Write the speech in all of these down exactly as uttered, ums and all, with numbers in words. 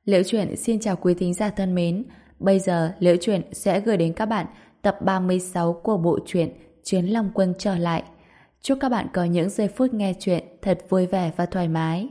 Liễu Chuyện xin chào quý thính giả thân mến. Bây giờ Liễu Chuyện sẽ gửi đến các bạn tập ba mươi sáu của bộ truyện Chiến Long Quân trở lại. Chúc các bạn có những giây phút nghe chuyện thật vui vẻ và thoải mái.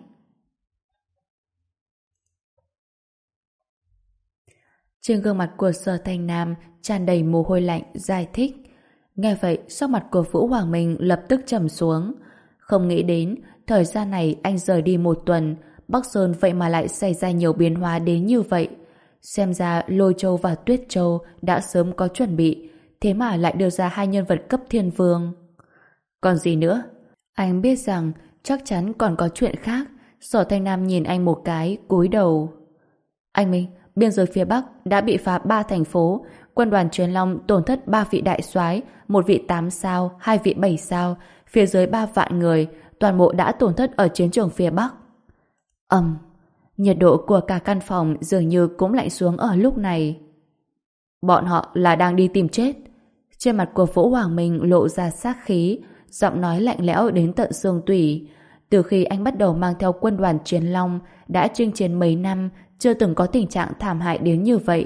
Trên gương mặt của Sở Thanh Nam tràn đầy mồ hôi lạnh, giải thích. Nghe vậy, sắc mặt của Vũ Hoàng Minh lập tức trầm xuống. Không nghĩ đến, thời gian này anh rời đi một tuần, Bắc Sơn vậy mà lại xảy ra nhiều biến hóa đến như vậy. Xem ra Lôi Châu và Tuyết Châu đã sớm có chuẩn bị, thế mà lại đưa ra hai nhân vật cấp thiên vương. Còn gì nữa? Anh biết rằng chắc chắn còn có chuyện khác. Sở Thanh Nam nhìn anh một cái, cúi đầu. Anh Minh, biên giới phía Bắc đã bị phá ba thành phố, quân đoàn Truyền Long tổn thất ba vị đại soái, một vị tám sao, hai vị bảy sao, phía dưới ba vạn người, toàn bộ đã tổn thất ở chiến trường phía Bắc. Ầm, nhiệt độ của cả căn phòng dường như cũng lạnh xuống ở lúc này. Bọn họ là đang đi tìm chết. Trên mặt của Vũ Hoàng Minh lộ ra sát khí, giọng nói lạnh lẽo đến tận xương tủy. Từ khi anh bắt đầu mang theo quân đoàn Chiến Long, đã chinh chiến mấy năm, chưa từng có tình trạng thảm hại đến như vậy.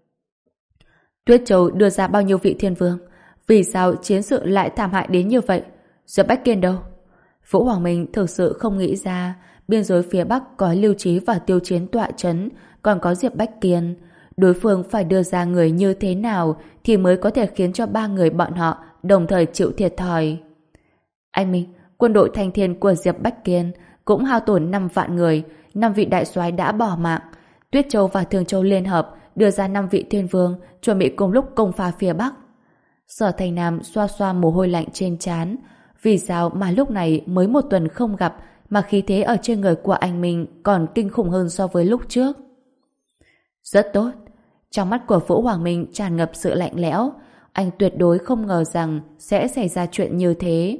Tuyết Châu đưa ra bao nhiêu vị thiên vương? Vì sao chiến sự lại thảm hại đến như vậy? Diệp Bách Kiên đâu? Vũ Hoàng Minh thực sự không nghĩ ra biên giới phía Bắc có Lưu Trí và Tiêu Chiến tọa chấn, còn có Diệp Bách Kiên. Đối phương phải đưa ra người như thế nào thì mới có thể khiến cho ba người bọn họ đồng thời chịu thiệt thòi. Anh Minh, quân đội thanh thiên của Diệp Bách Kiên cũng hao tổn năm vạn người, năm vị đại soái đã bỏ mạng. Tuyết Châu và Thương Châu liên hợp đưa ra năm vị thiên vương, chuẩn bị cùng lúc công phá phía Bắc. Sở Thành Nam xoa xoa mồ hôi lạnh trên trán. Vì sao mà lúc này mới một tuần không gặp mà khí thế ở trên người của anh Minh còn kinh khủng hơn so với lúc trước? Rất tốt. Trong mắt của Vũ Hoàng Minh tràn ngập sự lạnh lẽo. Anh tuyệt đối không ngờ rằng sẽ xảy ra chuyện như thế.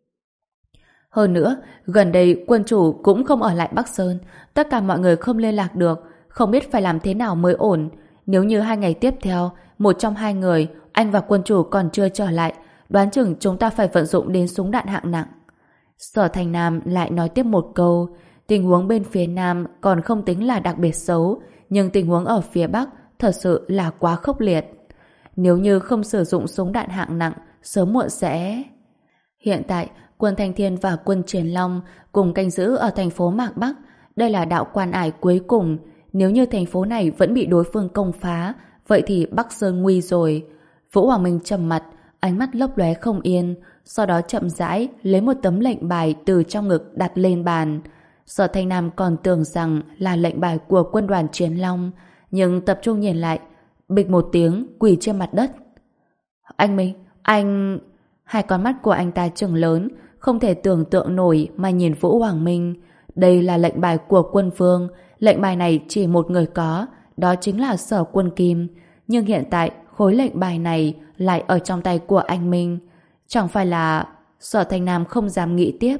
Hơn nữa, gần đây quân chủ cũng không ở lại Bắc Sơn. Tất cả mọi người không liên lạc được, không biết phải làm thế nào mới ổn. Nếu như hai ngày tiếp theo, một trong hai người, anh và quân chủ còn chưa trở lại, đoán chừng chúng ta phải vận dụng đến súng đạn hạng nặng. Sở Thành Nam lại nói tiếp một câu. Tình huống bên phía Nam còn không tính là đặc biệt xấu, nhưng tình huống ở phía Bắc thật sự là quá khốc liệt. Nếu như không sử dụng súng đạn hạng nặng, sớm muộn sẽ... Hiện tại, quân Thanh Thiên và quân Chiến Long cùng canh giữ ở thành phố Mạc Bắc. Đây là đạo quan ải cuối cùng. Nếu như thành phố này vẫn bị đối phương công phá, vậy thì Bắc Sơn nguy rồi. Vũ Hoàng Minh trầm mặt, ánh mắt lấp lóe không yên, sau đó chậm rãi lấy một tấm lệnh bài từ trong ngực đặt lên bàn. Sở Thanh Nam còn tưởng rằng là lệnh bài của quân đoàn Chiến Long, nhưng tập trung nhìn lại, bịch một tiếng quỳ trên mặt đất. Anh Minh, anh... Hai con mắt của anh ta trừng lớn, không thể tưởng tượng nổi mà nhìn Vũ Hoàng Minh. Đây là lệnh bài của quân vương, lệnh bài này chỉ một người có, đó chính là Sở Quân Kim. Nhưng hiện tại khối lệnh bài này lại ở trong tay của anh Minh. Chẳng phải là... Sở Thanh Nam không dám nghĩ tiếp.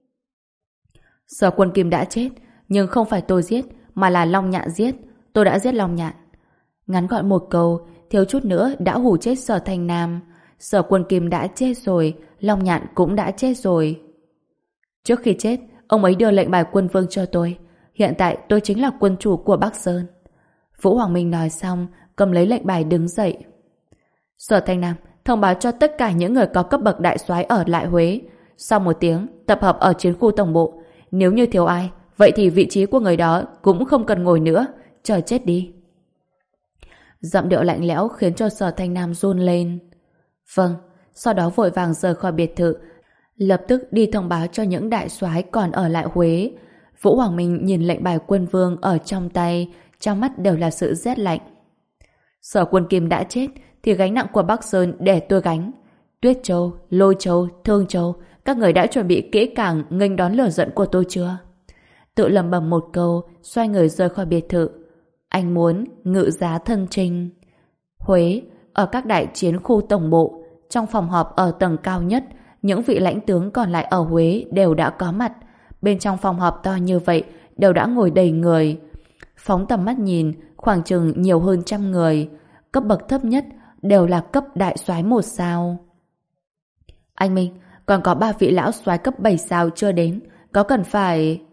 Sở Quân Kim đã chết, nhưng không phải tôi giết, mà là Long Nhạn giết. Tôi đã giết Long Nhạn. Ngắn gọn một câu, thiếu chút nữa đã hù chết Sở Thanh Nam. Sở Quân Kim đã chết rồi, Long Nhạn cũng đã chết rồi. Trước khi chết, ông ấy đưa lệnh bài quân vương cho tôi. Hiện tại tôi chính là quân chủ của Bắc Sơn. Vũ Hoàng Minh nói xong, cầm lấy lệnh bài đứng dậy. Sở Thanh Nam, thông báo cho tất cả những người có cấp bậc đại soái ở lại Huế. Sau một tiếng, tập hợp ở chiến khu tổng bộ. Nếu như thiếu ai, vậy thì vị trí của người đó cũng không cần ngồi nữa. Chờ chết đi. Giọng điệu lạnh lẽo khiến cho Sở Thanh Nam run lên. Vâng, sau đó vội vàng rời khỏi biệt thự, lập tức đi thông báo cho những đại soái còn ở lại Huế. Vũ Hoàng Minh nhìn lệnh bài quân vương ở trong tay, trong mắt đều là sự rét lạnh. Sở Quân Kim đã chết, thì gánh nặng của Bắc Sơn để tôi gánh. Tuyết Châu, Lôi Châu, Thương Châu, các người đã chuẩn bị kỹ càng nghênh đón lửa giận của tôi chưa? Tự lẩm bẩm một câu, xoay người rời khỏi biệt thự. Anh muốn ngự giá thân trinh. Huế, ở các đại chiến khu tổng bộ, trong phòng họp ở tầng cao nhất, những vị lãnh tướng còn lại ở Huế đều đã có mặt. Bên trong phòng họp to như vậy đều đã ngồi đầy người. Phóng tầm mắt nhìn, khoảng chừng nhiều hơn trăm người. Cấp bậc thấp nhất đều là cấp đại soái một sao. Anh Minh, còn có ba vị lão soái cấp bảy sao chưa đến, có cần phải...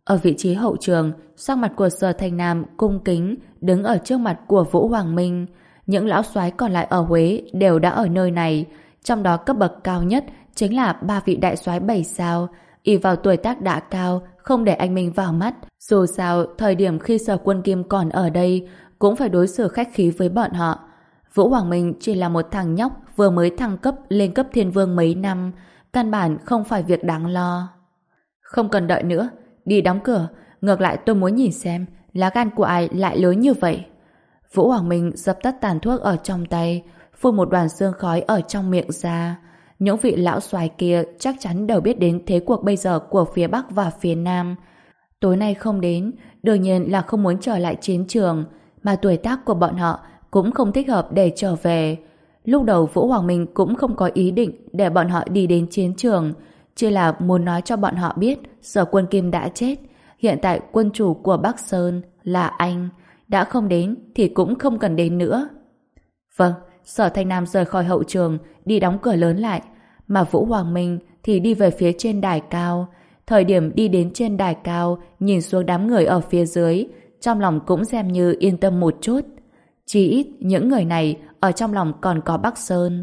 Ở vị trí hậu trường, sắc mặt của Sở Thanh Nam cung kính đứng ở trước mặt của Vũ Hoàng Minh. Những lão soái còn lại ở Huế đều đã ở nơi này, trong đó cấp bậc cao nhất chính là ba vị đại soái bảy sao. Ỷ vào tuổi tác đã cao, không để anh Minh vào mắt. Dù sao, thời điểm khi Sở Quân Kim còn ở đây, cũng phải đối xử khách khí với bọn họ. Vũ Hoàng Minh chỉ là một thằng nhóc vừa mới thăng cấp lên cấp thiên vương mấy năm, căn bản không phải việc đáng lo. Không cần đợi nữa, đi đóng cửa, ngược lại tôi muốn nhìn xem lá gan của ai lại lớn như vậy. Vũ Hoàng Minh dập tắt tàn thuốc ở trong tay, phun một đoàn sương khói ở trong miệng ra. Những vị lão soái kia chắc chắn đều biết đến thế cuộc bây giờ của phía Bắc và phía Nam. Tối nay không đến, đương nhiên là không muốn trở lại chiến trường, mà tuổi tác của bọn họ cũng không thích hợp để trở về. Lúc đầu Vũ Hoàng Minh cũng không có ý định để bọn họ đi đến chiến trường, chỉ là muốn nói cho bọn họ biết Sở Quân Kim đã chết. Hiện tại quân chủ của Bắc Sơn là anh, đã không đến thì cũng không cần đến nữa. Vâng, Sở Thanh Nam rời khỏi hậu trường, đi đóng cửa lớn lại, mà Vũ Hoàng Minh thì đi về phía trên đài cao. Thời điểm đi đến trên đài cao, nhìn xuống đám người ở phía dưới, trong lòng cũng xem như yên tâm một chút. Chỉ ít những người này ở trong lòng còn có Bắc Sơn.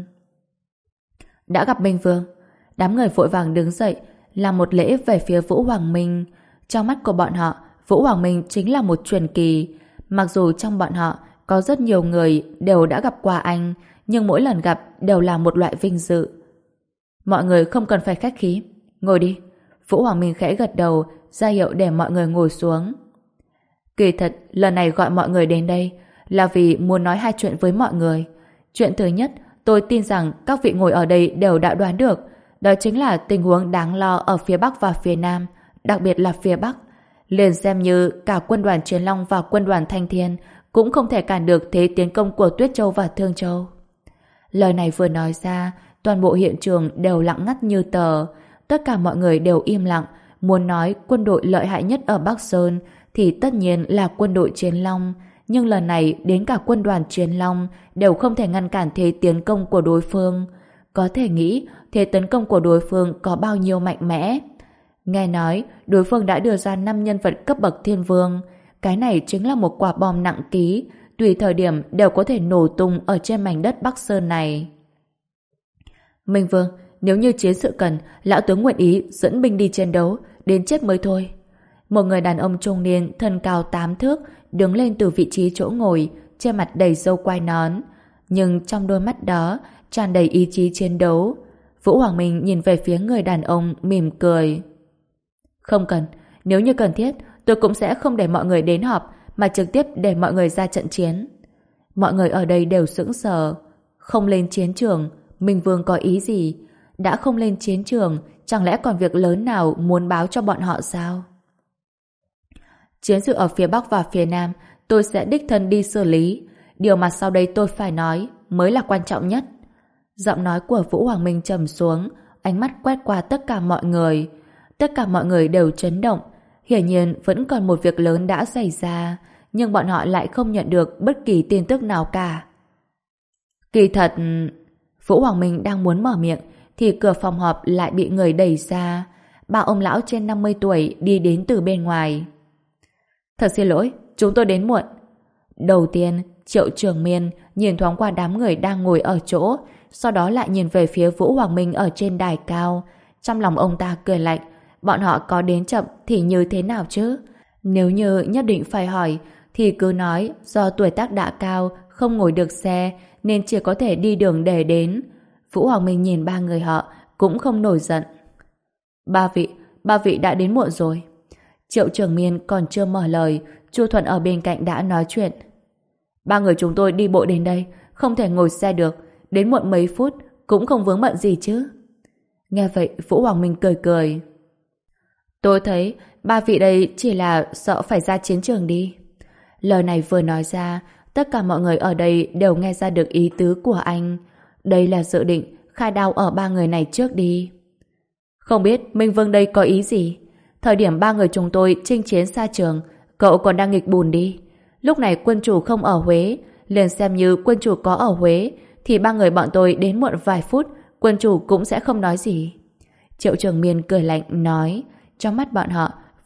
Đã gặp Minh Vương. Đám người vội vàng đứng dậy, làm một lễ về phía Vũ Hoàng Minh. Trong mắt của bọn họ, Vũ Hoàng Minh chính là một truyền kỳ. Mặc dù trong bọn họ có rất nhiều người đều đã gặp qua anh, nhưng mỗi lần gặp đều là một loại vinh dự. Mọi người không cần phải khách khí, ngồi đi. Vũ Hoàng Minh khẽ gật đầu, ra hiệu để mọi người ngồi xuống. Kỳ thật, lần này gọi mọi người đến đây là vì muốn nói hai chuyện với mọi người. Chuyện thứ nhất, tôi tin rằng các vị ngồi ở đây đều đã đoán được, đó chính là tình huống đáng lo ở phía Bắc và phía Nam, đặc biệt là phía Bắc. Liền xem như cả quân đoàn Chiến Long và quân đoàn Thanh Thiên cũng không thể cản được thế tiến công của Tuyết Châu và Thương Châu. Lời này vừa nói ra, toàn bộ hiện trường đều lặng ngắt như tờ. Tất cả mọi người đều im lặng. Muốn nói quân đội lợi hại nhất ở Bắc Sơn thì tất nhiên là quân đội Chiến Long. Nhưng lần này đến cả quân đoàn Chiến Long đều không thể ngăn cản thế tiến công của đối phương. Có thể nghĩ thế tấn công của đối phương có bao nhiêu mạnh mẽ. Nghe nói đối phương đã đưa ra năm nhân vật cấp bậc thiên vương. Cái này chính là một quả bom nặng ký, tùy thời điểm đều có thể nổ tung ở trên mảnh đất Bắc Sơn này. Minh Vương, nếu như chiến sự cần, lão tướng nguyện ý dẫn binh đi chiến đấu, đến chết mới thôi. Một người đàn ông trung niên thân cao tám thước đứng lên từ vị trí chỗ ngồi, trên mặt đầy râu quai nón, nhưng trong đôi mắt đó tràn đầy ý chí chiến đấu. Vũ Hoàng Minh nhìn về phía người đàn ông mỉm cười. Không cần, nếu như cần thiết tôi cũng sẽ không để mọi người đến họp, mà trực tiếp để mọi người ra trận chiến. Mọi người ở đây đều sững sờ. Không lên chiến trường, Minh Vương có ý gì? Đã không lên chiến trường, chẳng lẽ còn việc lớn nào muốn báo cho bọn họ sao? Chiến sự ở phía Bắc và phía Nam tôi sẽ đích thân đi xử lý. Điều mà sau đây tôi phải nói mới là quan trọng nhất. Giọng nói của Vũ Hoàng Minh trầm xuống, ánh mắt quét qua tất cả mọi người. Tất cả mọi người đều chấn động. Hiển nhiên vẫn còn một việc lớn đã xảy ra, nhưng bọn họ lại không nhận được bất kỳ tin tức nào cả. Kỳ thật... Vũ Hoàng Minh đang muốn mở miệng thì cửa phòng họp lại bị người đẩy ra. Ba ông lão trên năm mươi tuổi đi đến từ bên ngoài. Thật xin lỗi, chúng tôi đến muộn. Đầu tiên, Triệu Trường Miên nhìn thoáng qua đám người đang ngồi ở chỗ, sau đó lại nhìn về phía Vũ Hoàng Minh ở trên đài cao. Trong lòng ông ta cười lạnh, bọn họ có đến chậm thì như thế nào chứ? Nếu như nhất định phải hỏi thì cứ nói do tuổi tác đã cao, không ngồi được xe nên chỉ có thể đi đường để đến. Vũ Hoàng Minh nhìn ba người họ cũng không nổi giận. Ba vị, ba vị đã đến muộn rồi. Triệu Trường Miên còn chưa mở lời, Chu Thuận ở bên cạnh đã nói chuyện. Ba người chúng tôi đi bộ đến đây, không thể ngồi xe được, đến muộn mấy phút cũng không vướng bận gì chứ. Nghe vậy Vũ Hoàng Minh cười cười. Tôi thấy ba vị đây chỉ là sợ phải ra chiến trường đi. Lời này vừa nói ra, tất cả mọi người ở đây đều nghe ra được ý tứ của anh. Đây là dự định khai đao ở ba người này trước đi. Không biết Minh Vương đây có ý gì? Thời điểm ba người chúng tôi chinh chiến xa trường, cậu còn đang nghịch bùn đi. Lúc này quân chủ không ở Huế, liền xem như quân chủ có ở Huế, thì ba người bọn tôi đến muộn vài phút, quân chủ cũng sẽ không nói gì. Triệu Trường Miên cười lạnh nói, trong mắt bọn họ,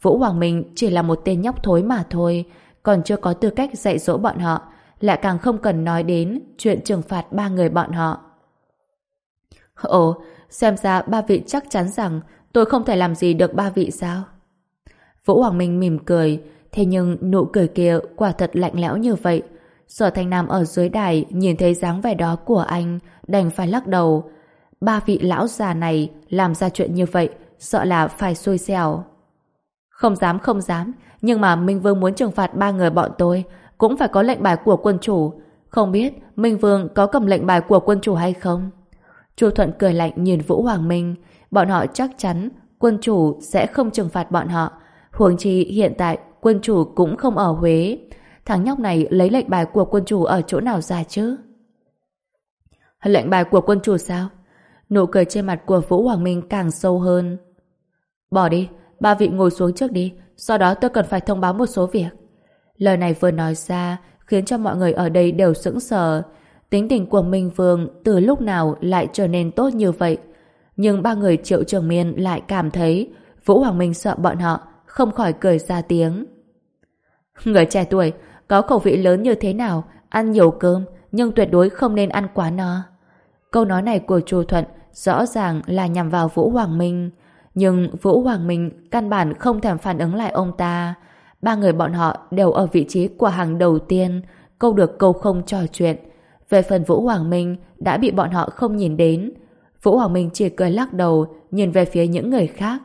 Vũ Hoàng Minh chỉ là một tên nhóc thối mà thôi, còn chưa có tư cách dạy dỗ bọn họ, lại càng không cần nói đến chuyện trừng phạt ba người bọn họ. Ồ, xem ra ba vị chắc chắn rằng tôi không thể làm gì được ba vị sao? Vũ Hoàng Minh mỉm cười, thế nhưng nụ cười kia quả thật lạnh lẽo như vậy. Sở Thanh Nam ở dưới đài nhìn thấy dáng vẻ đó của anh, đành phải lắc đầu. Ba vị lão già này làm ra chuyện như vậy, sợ là phải xui xẻo. Không dám không dám, nhưng mà Minh Vương muốn trừng phạt ba người bọn tôi, cũng phải có lệnh bài của quân chủ. Không biết Minh Vương có cầm lệnh bài của quân chủ hay không? Chu Thuận cười lạnh nhìn Vũ Hoàng Minh. Bọn họ chắc chắn quân chủ sẽ không trừng phạt bọn họ. Huống chi hiện tại quân chủ cũng không ở Huế. Thằng nhóc này lấy lệnh bài của quân chủ ở chỗ nào ra chứ? Lệnh bài của quân chủ sao? Nụ cười trên mặt của Vũ Hoàng Minh càng sâu hơn. Bỏ đi, ba vị ngồi xuống trước đi, sau đó tôi cần phải thông báo một số việc. Lời này vừa nói ra khiến cho mọi người ở đây đều sững sờ. Tính tình của Minh Vương từ lúc nào lại trở nên tốt như vậy? Nhưng ba người Triệu Trường Miên lại cảm thấy Vũ Hoàng Minh sợ bọn họ, không khỏi cười ra tiếng. Người trẻ tuổi có khẩu vị lớn như thế nào, ăn nhiều cơm nhưng tuyệt đối không nên ăn quá no. Câu nói này của Chu Thuận rõ ràng là nhằm vào Vũ Hoàng Minh, nhưng Vũ Hoàng Minh căn bản không thèm phản ứng lại ông ta. Ba người bọn họ đều ở vị trí của hàng đầu tiên, câu được câu không trò chuyện. Về phần Vũ Hoàng Minh đã bị bọn họ không nhìn đến. Vũ Hoàng Minh chỉ cười lắc đầu, nhìn về phía những người khác.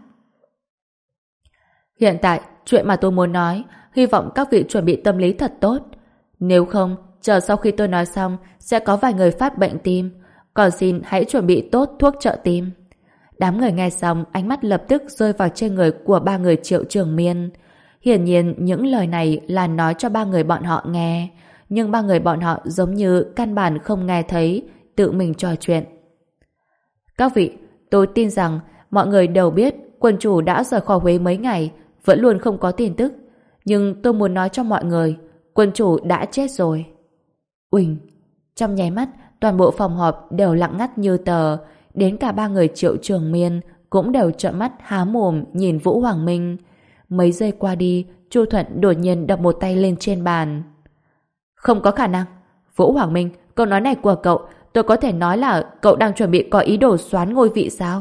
Hiện tại, chuyện mà tôi muốn nói, hy vọng các vị chuẩn bị tâm lý thật tốt. Nếu không, chờ sau khi tôi nói xong, sẽ có vài người phát bệnh tim. Còn xin hãy chuẩn bị tốt thuốc trợ tim. Đám người nghe xong, ánh mắt lập tức rơi vào trên người của ba người Triệu Trường Miên. Hiển nhiên, những lời này là nói cho ba người bọn họ nghe. Nhưng ba người bọn họ giống như căn bản không nghe thấy, tự mình trò chuyện. Các vị, tôi tin rằng mọi người đều biết quân chủ đã rời khỏi Huế mấy ngày, vẫn luôn không có tin tức. Nhưng tôi muốn nói cho mọi người, quân chủ đã chết rồi. Uỳnh! Trong nháy mắt, toàn bộ phòng họp đều lặng ngắt như tờ, đến cả ba người Triệu Trường Miên cũng đều trợn mắt há mồm nhìn Vũ Hoàng Minh. Mấy giây qua đi, Chu Thuận đột nhiên đập một tay lên trên bàn. Không có khả năng. Vũ Hoàng Minh, câu nói này của cậu, tôi có thể nói là cậu đang chuẩn bị có ý đồ soán ngôi vị sao?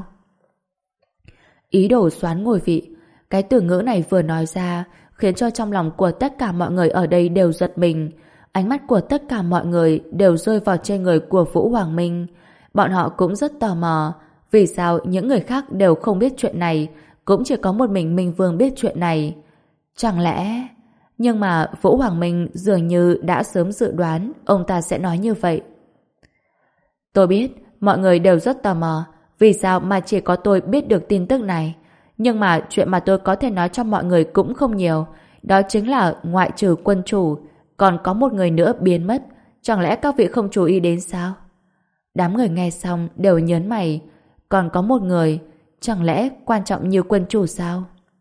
Ý đồ soán ngôi vị. Cái từ ngữ này vừa nói ra khiến cho trong lòng của tất cả mọi người ở đây đều giật mình. Ánh mắt của tất cả mọi người đều rơi vào trên người của Vũ Hoàng Minh. Bọn họ cũng rất tò mò. Vì sao những người khác đều không biết chuyện này, cũng chỉ có một mình Minh Vương biết chuyện này? Chẳng lẽ... Nhưng mà Vũ Hoàng Minh dường như đã sớm dự đoán ông ta sẽ nói như vậy. Tôi biết mọi người đều rất tò mò vì sao mà chỉ có tôi biết được tin tức này. Nhưng mà chuyện mà tôi có thể nói cho mọi người cũng không nhiều. Đó chính là ngoại trừ quân chủ, còn có một người nữa biến mất. Chẳng lẽ các vị không chú ý đến sao? Đám người nghe xong đều nhớn mày. Còn có một người, chẳng lẽ quan trọng như quân chủ sao?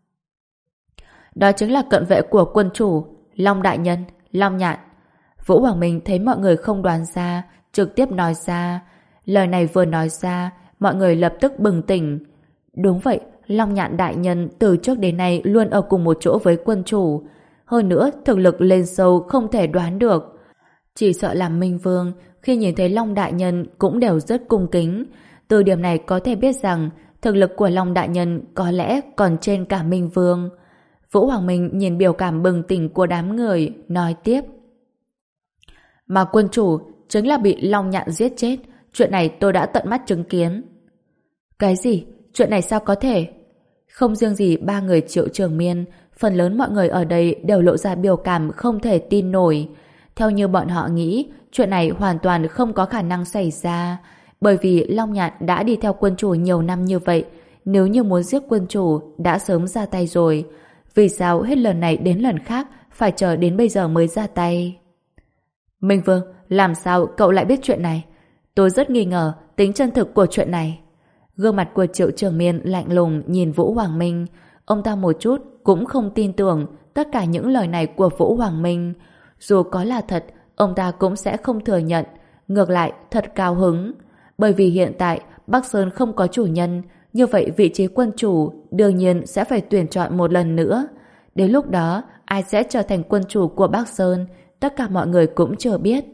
Đó chính là cận vệ của quân chủ, Long Đại Nhân, Long Nhạn. Vũ Hoàng Minh thấy mọi người không đoán ra, trực tiếp nói ra. Lời này vừa nói ra, mọi người lập tức bừng tỉnh. Đúng vậy, Long Nhạn Đại Nhân từ trước đến nay luôn ở cùng một chỗ với quân chủ. Hơn nữa, thực lực lên sâu không thể đoán được. Chỉ sợ làm Minh Vương, khi nhìn thấy Long Đại Nhân cũng đều rất cung kính. Từ điểm này có thể biết rằng thực lực của Long Đại Nhân có lẽ còn trên cả Minh Vương. Vũ Hoàng Minh nhìn biểu cảm bừng tỉnh của đám người, nói tiếp. Mà quân chủ chính là bị Long Nhạn giết chết. Chuyện này tôi đã tận mắt chứng kiến. Cái gì? Chuyện này sao có thể? Không riêng gì ba người Triệu Trường Miên, phần lớn mọi người ở đây đều lộ ra biểu cảm không thể tin nổi. Theo như bọn họ nghĩ, chuyện này hoàn toàn không có khả năng xảy ra. Bởi vì Long Nhạn đã đi theo quân chủ nhiều năm như vậy. Nếu như muốn giết quân chủ, đã sớm ra tay rồi. Vì sao hết lần này đến lần khác phải chờ đến bây giờ mới ra tay? Minh Vương, làm sao cậu lại biết chuyện này? Tôi rất nghi ngờ tính chân thực của chuyện này. Gương mặt của Triệu Trường Miên lạnh lùng nhìn Vũ Hoàng Minh. Ông ta một chút cũng không tin tưởng tất cả những lời này của Vũ Hoàng Minh. Dù có là thật, ông ta cũng sẽ không thừa nhận. Ngược lại, thật cao hứng. Bởi vì hiện tại Bắc Sơn không có chủ nhân, như vậy vị trí quân chủ đương nhiên sẽ phải tuyển chọn một lần nữa. Đến lúc đó, ai sẽ trở thành quân chủ của Bắc Sơn, tất cả mọi người cũng chưa biết.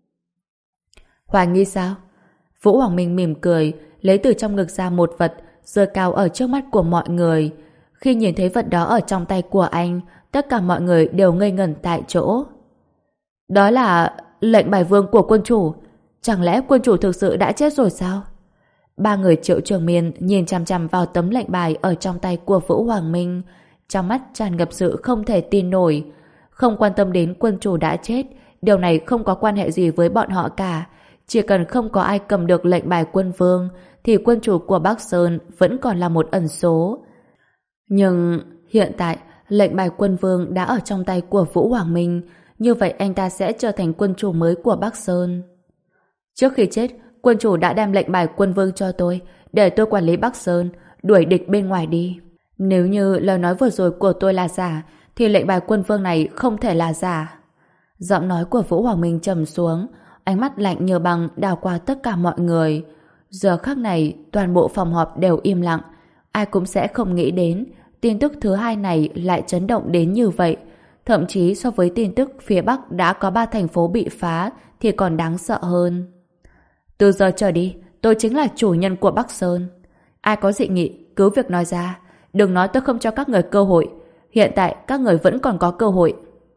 Hoài nghi sao? Vũ Hoàng Minh mỉm cười, lấy từ trong ngực ra một vật, giơ cao ở trước mắt của mọi người. Khi nhìn thấy vật đó ở trong tay của anh, tất cả mọi người đều ngây ngẩn tại chỗ. Đó là lệnh bài vương của quân chủ. Chẳng lẽ quân chủ thực sự đã chết rồi sao? Ba người Triệu Trường Miên nhìn chằm chằm vào tấm lệnh bài ở trong tay của Vũ Hoàng Minh, trong mắt tràn ngập sự không thể tin nổi. Không quan tâm đến quân chủ đã chết, điều này không có quan hệ gì với bọn họ cả. Chỉ cần không có ai cầm được lệnh bài quân vương, thì quân chủ của Bắc Sơn vẫn còn là một ẩn số. Nhưng hiện tại, lệnh bài quân vương đã ở trong tay của Vũ Hoàng Minh, như vậy anh ta sẽ trở thành quân chủ mới của Bắc Sơn. Trước khi chết, quân chủ đã đem lệnh bài quân vương cho tôi, để tôi quản lý Bắc Sơn, đuổi địch bên ngoài đi. Nếu như lời nói vừa rồi của tôi là giả, thì lệnh bài quân vương này không thể là giả. Giọng nói của Vũ Hoàng Minh trầm xuống, ánh mắt lạnh như băng đảo qua tất cả mọi người. Giờ khắc này, toàn bộ phòng họp đều im lặng. Ai cũng sẽ không nghĩ đến tin tức thứ hai này lại chấn động đến như vậy. Thậm chí so với tin tức phía Bắc đã có ba thành phố bị phá thì còn đáng sợ hơn. Từ giờ trở đi, tôi chính là chủ nhân của Bắc Sơn. Ai có dị nghị, cứ việc nói ra. Đừng nói tôi không cho các người cơ hội. Hiện tại các người vẫn còn có cơ hội.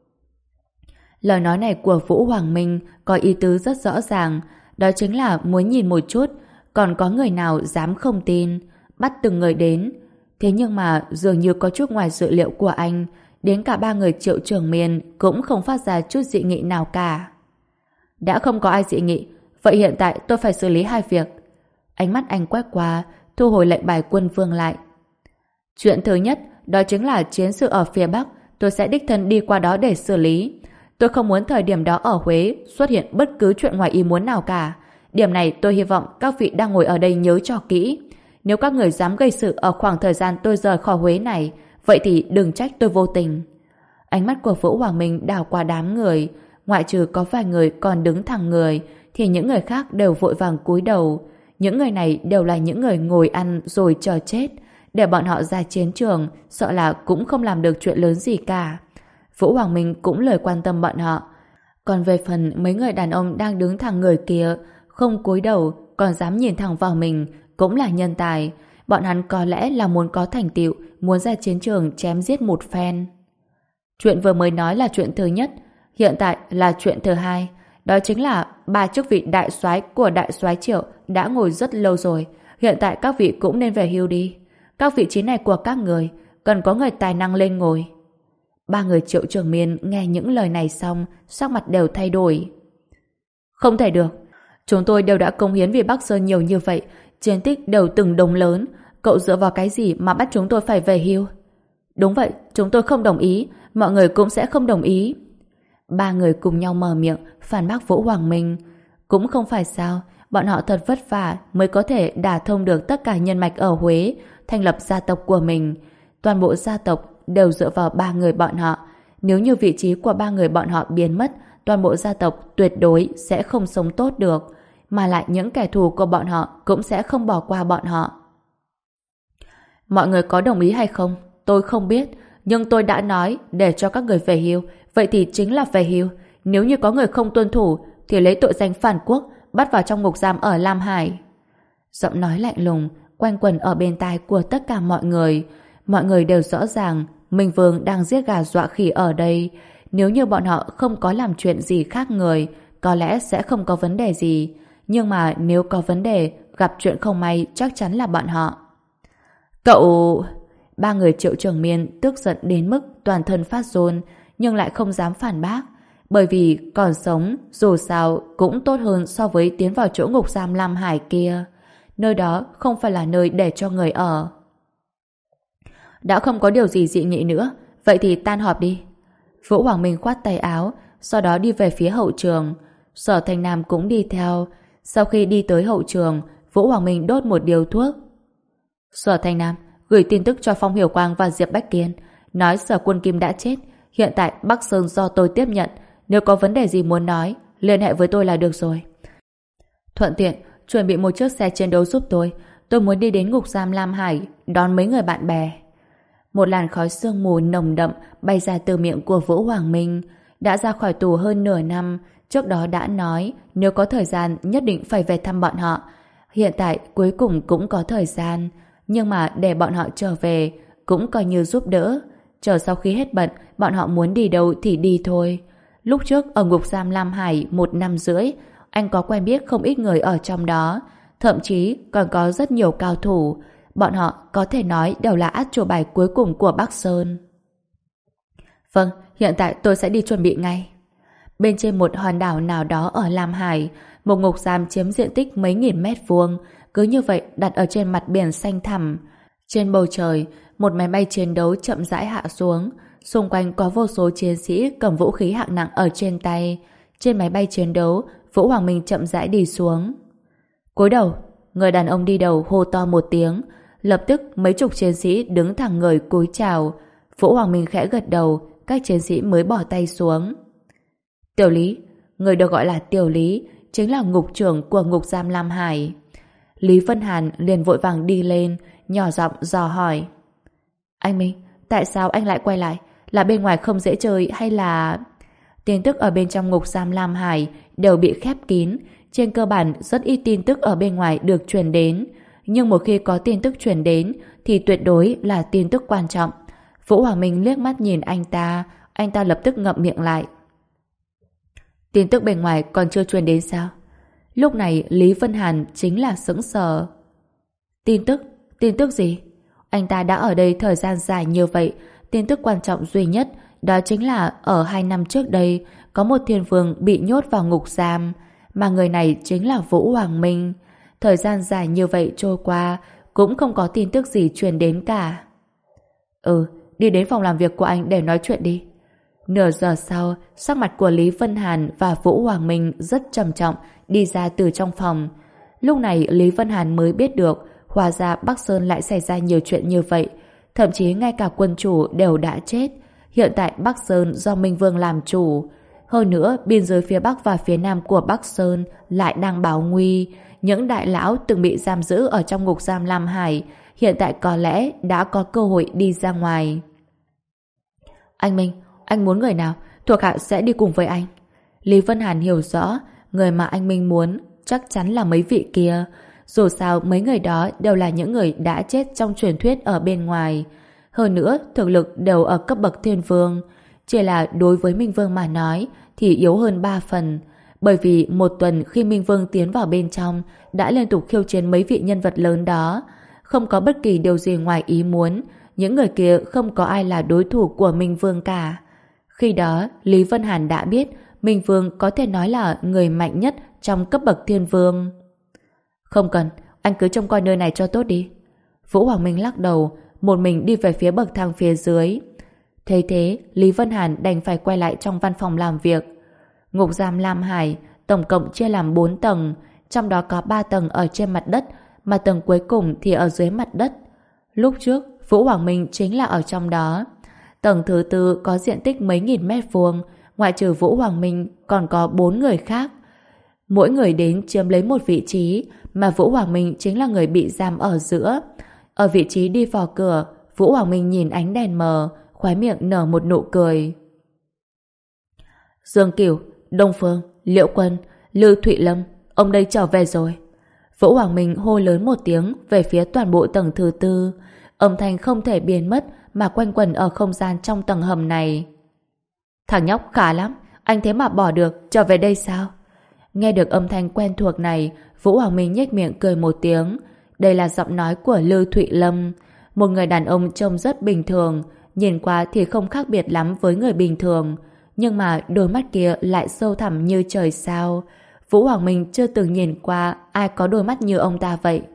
Lời nói này của Vũ Hoàng Minh có ý tứ rất rõ ràng. Đó chính là muốn nhìn một chút, còn có người nào dám không tin, bắt từng người đến. Thế nhưng mà dường như có chút ngoài dự liệu của anh, đến cả ba người Triệu Trường Miên cũng không phát ra chút dị nghị nào cả. Đã không có ai dị nghị, vậy hiện tại tôi phải xử lý hai việc. Ánh mắt anh quét qua, thu hồi lệnh bài quân vương lại. Chuyện thứ nhất, đó chính là chiến sự ở phía Bắc, tôi sẽ đích thân đi qua đó để xử lý. Tôi không muốn thời điểm đó ở Huế xuất hiện bất cứ chuyện ngoài ý muốn nào cả. Điểm này tôi hy vọng các vị đang ngồi ở đây nhớ cho kỹ. Nếu các người dám gây sự ở khoảng thời gian tôi rời khỏi Huế này, vậy thì đừng trách tôi vô tình. Ánh mắt của Vũ Hoàng Minh đảo qua đám người, ngoại trừ có vài người còn đứng thẳng người, thì những người khác đều vội vàng cúi đầu. Những người này đều là những người ngồi ăn rồi chờ chết. Để bọn họ ra chiến trường, sợ là cũng không làm được chuyện lớn gì cả. Vũ Hoàng Minh cũng lời quan tâm bọn họ. Còn về phần mấy người đàn ông đang đứng thẳng người kia, không cúi đầu, còn dám nhìn thẳng vào mình, cũng là nhân tài. Bọn hắn có lẽ là muốn có thành tựu, muốn ra chiến trường chém giết một phen. Chuyện vừa mới nói là chuyện thứ nhất, hiện tại là chuyện thứ hai. Đó chính là ba chức vị đại soái của đại soái Triệu đã ngồi rất lâu rồi. Hiện tại các vị cũng nên về hưu đi. Các vị trí này của các người cần có người tài năng lên ngồi. Ba người Triệu Trường Miên nghe những lời này xong, sắc mặt đều thay đổi. Không thể được. Chúng tôi đều đã cống hiến vì Bắc Sơn nhiều như vậy, chiến tích đều từng đồng lớn. Cậu dựa vào cái gì mà bắt chúng tôi phải về hưu? Đúng vậy, chúng tôi không đồng ý, mọi người cũng sẽ không đồng ý. Ba người cùng nhau mở miệng phản bác Vũ Hoàng Minh. Cũng không phải sao, bọn họ thật vất vả mới có thể đả thông được tất cả nhân mạch ở Huế, thành lập gia tộc của mình. Toàn bộ gia tộc đều dựa vào ba người bọn họ. Nếu như vị trí của ba người bọn họ biến mất, toàn bộ gia tộc tuyệt đối sẽ không sống tốt được, mà lại những kẻ thù của bọn họ cũng sẽ không bỏ qua bọn họ. Mọi người có đồng ý hay không? Tôi không biết, nhưng tôi đã nói để cho các người về hưu, vậy thì chính là về hưu. Nếu như có người không tuân thủ, thì lấy tội danh phản quốc, bắt vào trong ngục giam ở Lam Hải. Giọng nói lạnh lùng quanh quẩn ở bên tai của tất cả mọi người. Mọi người đều rõ ràng Minh Vương đang giết gà dọa khỉ ở đây. Nếu như bọn họ không có làm chuyện gì khác người, có lẽ sẽ không có vấn đề gì. Nhưng mà nếu có vấn đề, gặp chuyện không may, chắc chắn là bọn họ. Cậu... Ba người Triệu Trường Miên tức giận đến mức toàn thân phát run, nhưng lại không dám phản bác. Bởi vì còn sống, dù sao cũng tốt hơn so với tiến vào chỗ ngục giam Lam Hải kia. Nơi đó không phải là nơi để cho người ở. Đã không có điều gì dị nghị nữa, vậy thì tan họp đi. Vũ Hoàng Minh khoát tay áo, sau đó đi về phía hậu trường. Sở Thành Nam cũng đi theo. Sau khi đi tới hậu trường, Vũ Hoàng Minh đốt một điếu thuốc. Sở Thành Nam gửi tin tức cho Phong Hiểu Quang và Diệp Bách Kiên, nói Sở Quân Kim đã chết. Hiện tại Bắc Sơn do tôi tiếp nhận. Nếu có vấn đề gì muốn nói, liên hệ với tôi là được rồi. Thuận tiện chuẩn bị một chiếc xe chiến đấu giúp tôi. tôi muốn đi đến ngục giam Lam Hải đón mấy người bạn bè. Một làn khói sương mù nồng đậm bay ra từ miệng của Vũ Hoàng Minh. Đã ra khỏi tù hơn nửa năm, trước đó đã nói nếu có thời gian nhất định phải về thăm bọn họ. Hiện tại cuối cùng cũng có thời gian, nhưng mà để bọn họ trở về cũng coi như giúp đỡ. Chờ sau khi hết bận, bọn họ muốn đi đâu thì đi thôi. Lúc trước ở ngục giam Lam Hải một năm rưỡi, anh có quen biết không ít người ở trong đó, thậm chí còn có rất nhiều cao thủ. Bọn họ có thể nói đều là át chủ bài cuối cùng của Bắc Sơn. Vâng, hiện tại tôi sẽ đi chuẩn bị ngay. Bên trên một hòn đảo nào đó ở Lam Hải, một ngục giam chiếm diện tích mấy nghìn mét vuông, cứ như vậy đặt ở trên mặt biển xanh thẳm. Trên bầu trời, một máy bay chiến đấu chậm rãi hạ xuống, xung quanh có vô số chiến sĩ cầm vũ khí hạng nặng ở trên tay. Trên máy bay chiến đấu, Vũ Hoàng Minh chậm rãi đi xuống. Cúi đầu, người đàn ông đi đầu hô to một tiếng, lập tức mấy chục chiến sĩ đứng thẳng người cúi chào. Vũ Hoàng Minh khẽ gật đầu, các chiến sĩ mới bỏ tay xuống. Tiểu Lý, người được gọi là Tiểu Lý, chính là ngục trưởng của ngục giam Lam Hải. Lý Vân Hàn liền vội vàng đi lên, nhỏ giọng dò hỏi. Anh Minh, tại sao anh lại quay lại? Là bên ngoài không dễ chơi hay là... Tin tức ở bên trong ngục giam Lam Hải đều bị khép kín, trên cơ bản rất ít tin tức ở bên ngoài được truyền đến. Nhưng một khi có tin tức truyền đến thì tuyệt đối là tin tức quan trọng. Vũ Hoàng Minh liếc mắt nhìn anh ta, anh ta lập tức ngậm miệng lại. Tin tức bên ngoài còn chưa truyền đến sao? Lúc này Lý Vân Hàn chính là sững sờ. Tin tức? Tin tức gì? Anh ta đã ở đây thời gian dài như vậy, tin tức quan trọng duy nhất đó chính là ở hai năm trước đây có một thiên vương bị nhốt vào ngục giam, mà người này chính là Vũ Hoàng Minh. Thời gian dài như vậy trôi qua cũng không có tin tức gì truyền đến cả. Ừ, đi đến phòng làm việc của anh để nói chuyện đi. Nửa giờ sau, sắc mặt của Lý Vân Hàn và Vũ Hoàng Minh rất trầm trọng đi ra từ trong phòng. Lúc này Lý Vân Hàn mới biết được hóa ra Bắc Sơn lại xảy ra nhiều chuyện như vậy. Thậm chí ngay cả quân chủ đều đã chết. Hiện tại Bắc Sơn do Minh Vương làm chủ. Hơn nữa, biên giới phía Bắc và phía Nam của Bắc Sơn lại đang báo nguy. Những đại lão từng bị giam giữ ở trong ngục giam Lam Hải hiện tại có lẽ đã có cơ hội đi ra ngoài. Anh Minh, anh muốn người nào? Thuộc hạ sẽ đi cùng với anh. Lý Vân Hàn hiểu rõ người mà anh Minh muốn chắc chắn là mấy vị kia. Dù sao mấy người đó đều là những người đã chết trong truyền thuyết ở bên ngoài. Hơn nữa, thực lực đều ở cấp bậc thiên vương. Chỉ là đối với Minh Vương mà nói thì yếu hơn ba phần. Bởi vì một tuần khi Minh Vương tiến vào bên trong đã liên tục khiêu chiến mấy vị nhân vật lớn đó. Không có bất kỳ điều gì ngoài ý muốn. Những người kia không có ai là đối thủ của Minh Vương cả. Khi đó, Lý Vân Hàn đã biết Minh Vương có thể nói là người mạnh nhất trong cấp bậc thiên vương. Không cần, anh cứ trông coi nơi này cho tốt đi. Vũ Hoàng Minh lắc đầu, một mình đi về phía bậc thang phía dưới. Thế thế, Lý Vân Hàn đành phải quay lại trong văn phòng làm việc. Ngục giam Lam Hải tổng cộng chia làm bốn tầng, trong đó có ba tầng ở trên mặt đất, mà tầng cuối cùng thì ở dưới mặt đất. Lúc trước, Vũ Hoàng Minh chính là ở trong đó. Tầng thứ tư có diện tích mấy nghìn mét vuông, ngoại trừ Vũ Hoàng Minh còn có bốn người khác. Mỗi người đến chiếm lấy một vị trí, mà Vũ Hoàng Minh chính là người bị giam ở giữa. Ở vị trí đi vào cửa, Vũ Hoàng Minh nhìn ánh đèn mờ, khóe miệng nở một nụ cười. Dương Cửu, Đông Phương, Liễu Quân, Lưu Thụy Lâm, ông đây trở về rồi. Vũ Hoàng Minh hô lớn một tiếng về phía toàn bộ tầng thứ tư. Âm thanh không thể biến mất mà quanh quẩn ở không gian trong tầng hầm này. Thằng nhóc khá lắm, anh thế mà bỏ được trở về đây sao? Nghe được âm thanh quen thuộc này, Vũ Hoàng Minh nhếch miệng cười một tiếng. Đây là giọng nói của Lưu Thụy Lâm, một người đàn ông trông rất bình thường, nhìn qua thì không khác biệt lắm với người bình thường, nhưng mà đôi mắt kia lại sâu thẳm như trời sao. Vũ Hoàng Minh chưa từng nhìn qua ai có đôi mắt như ông ta vậy.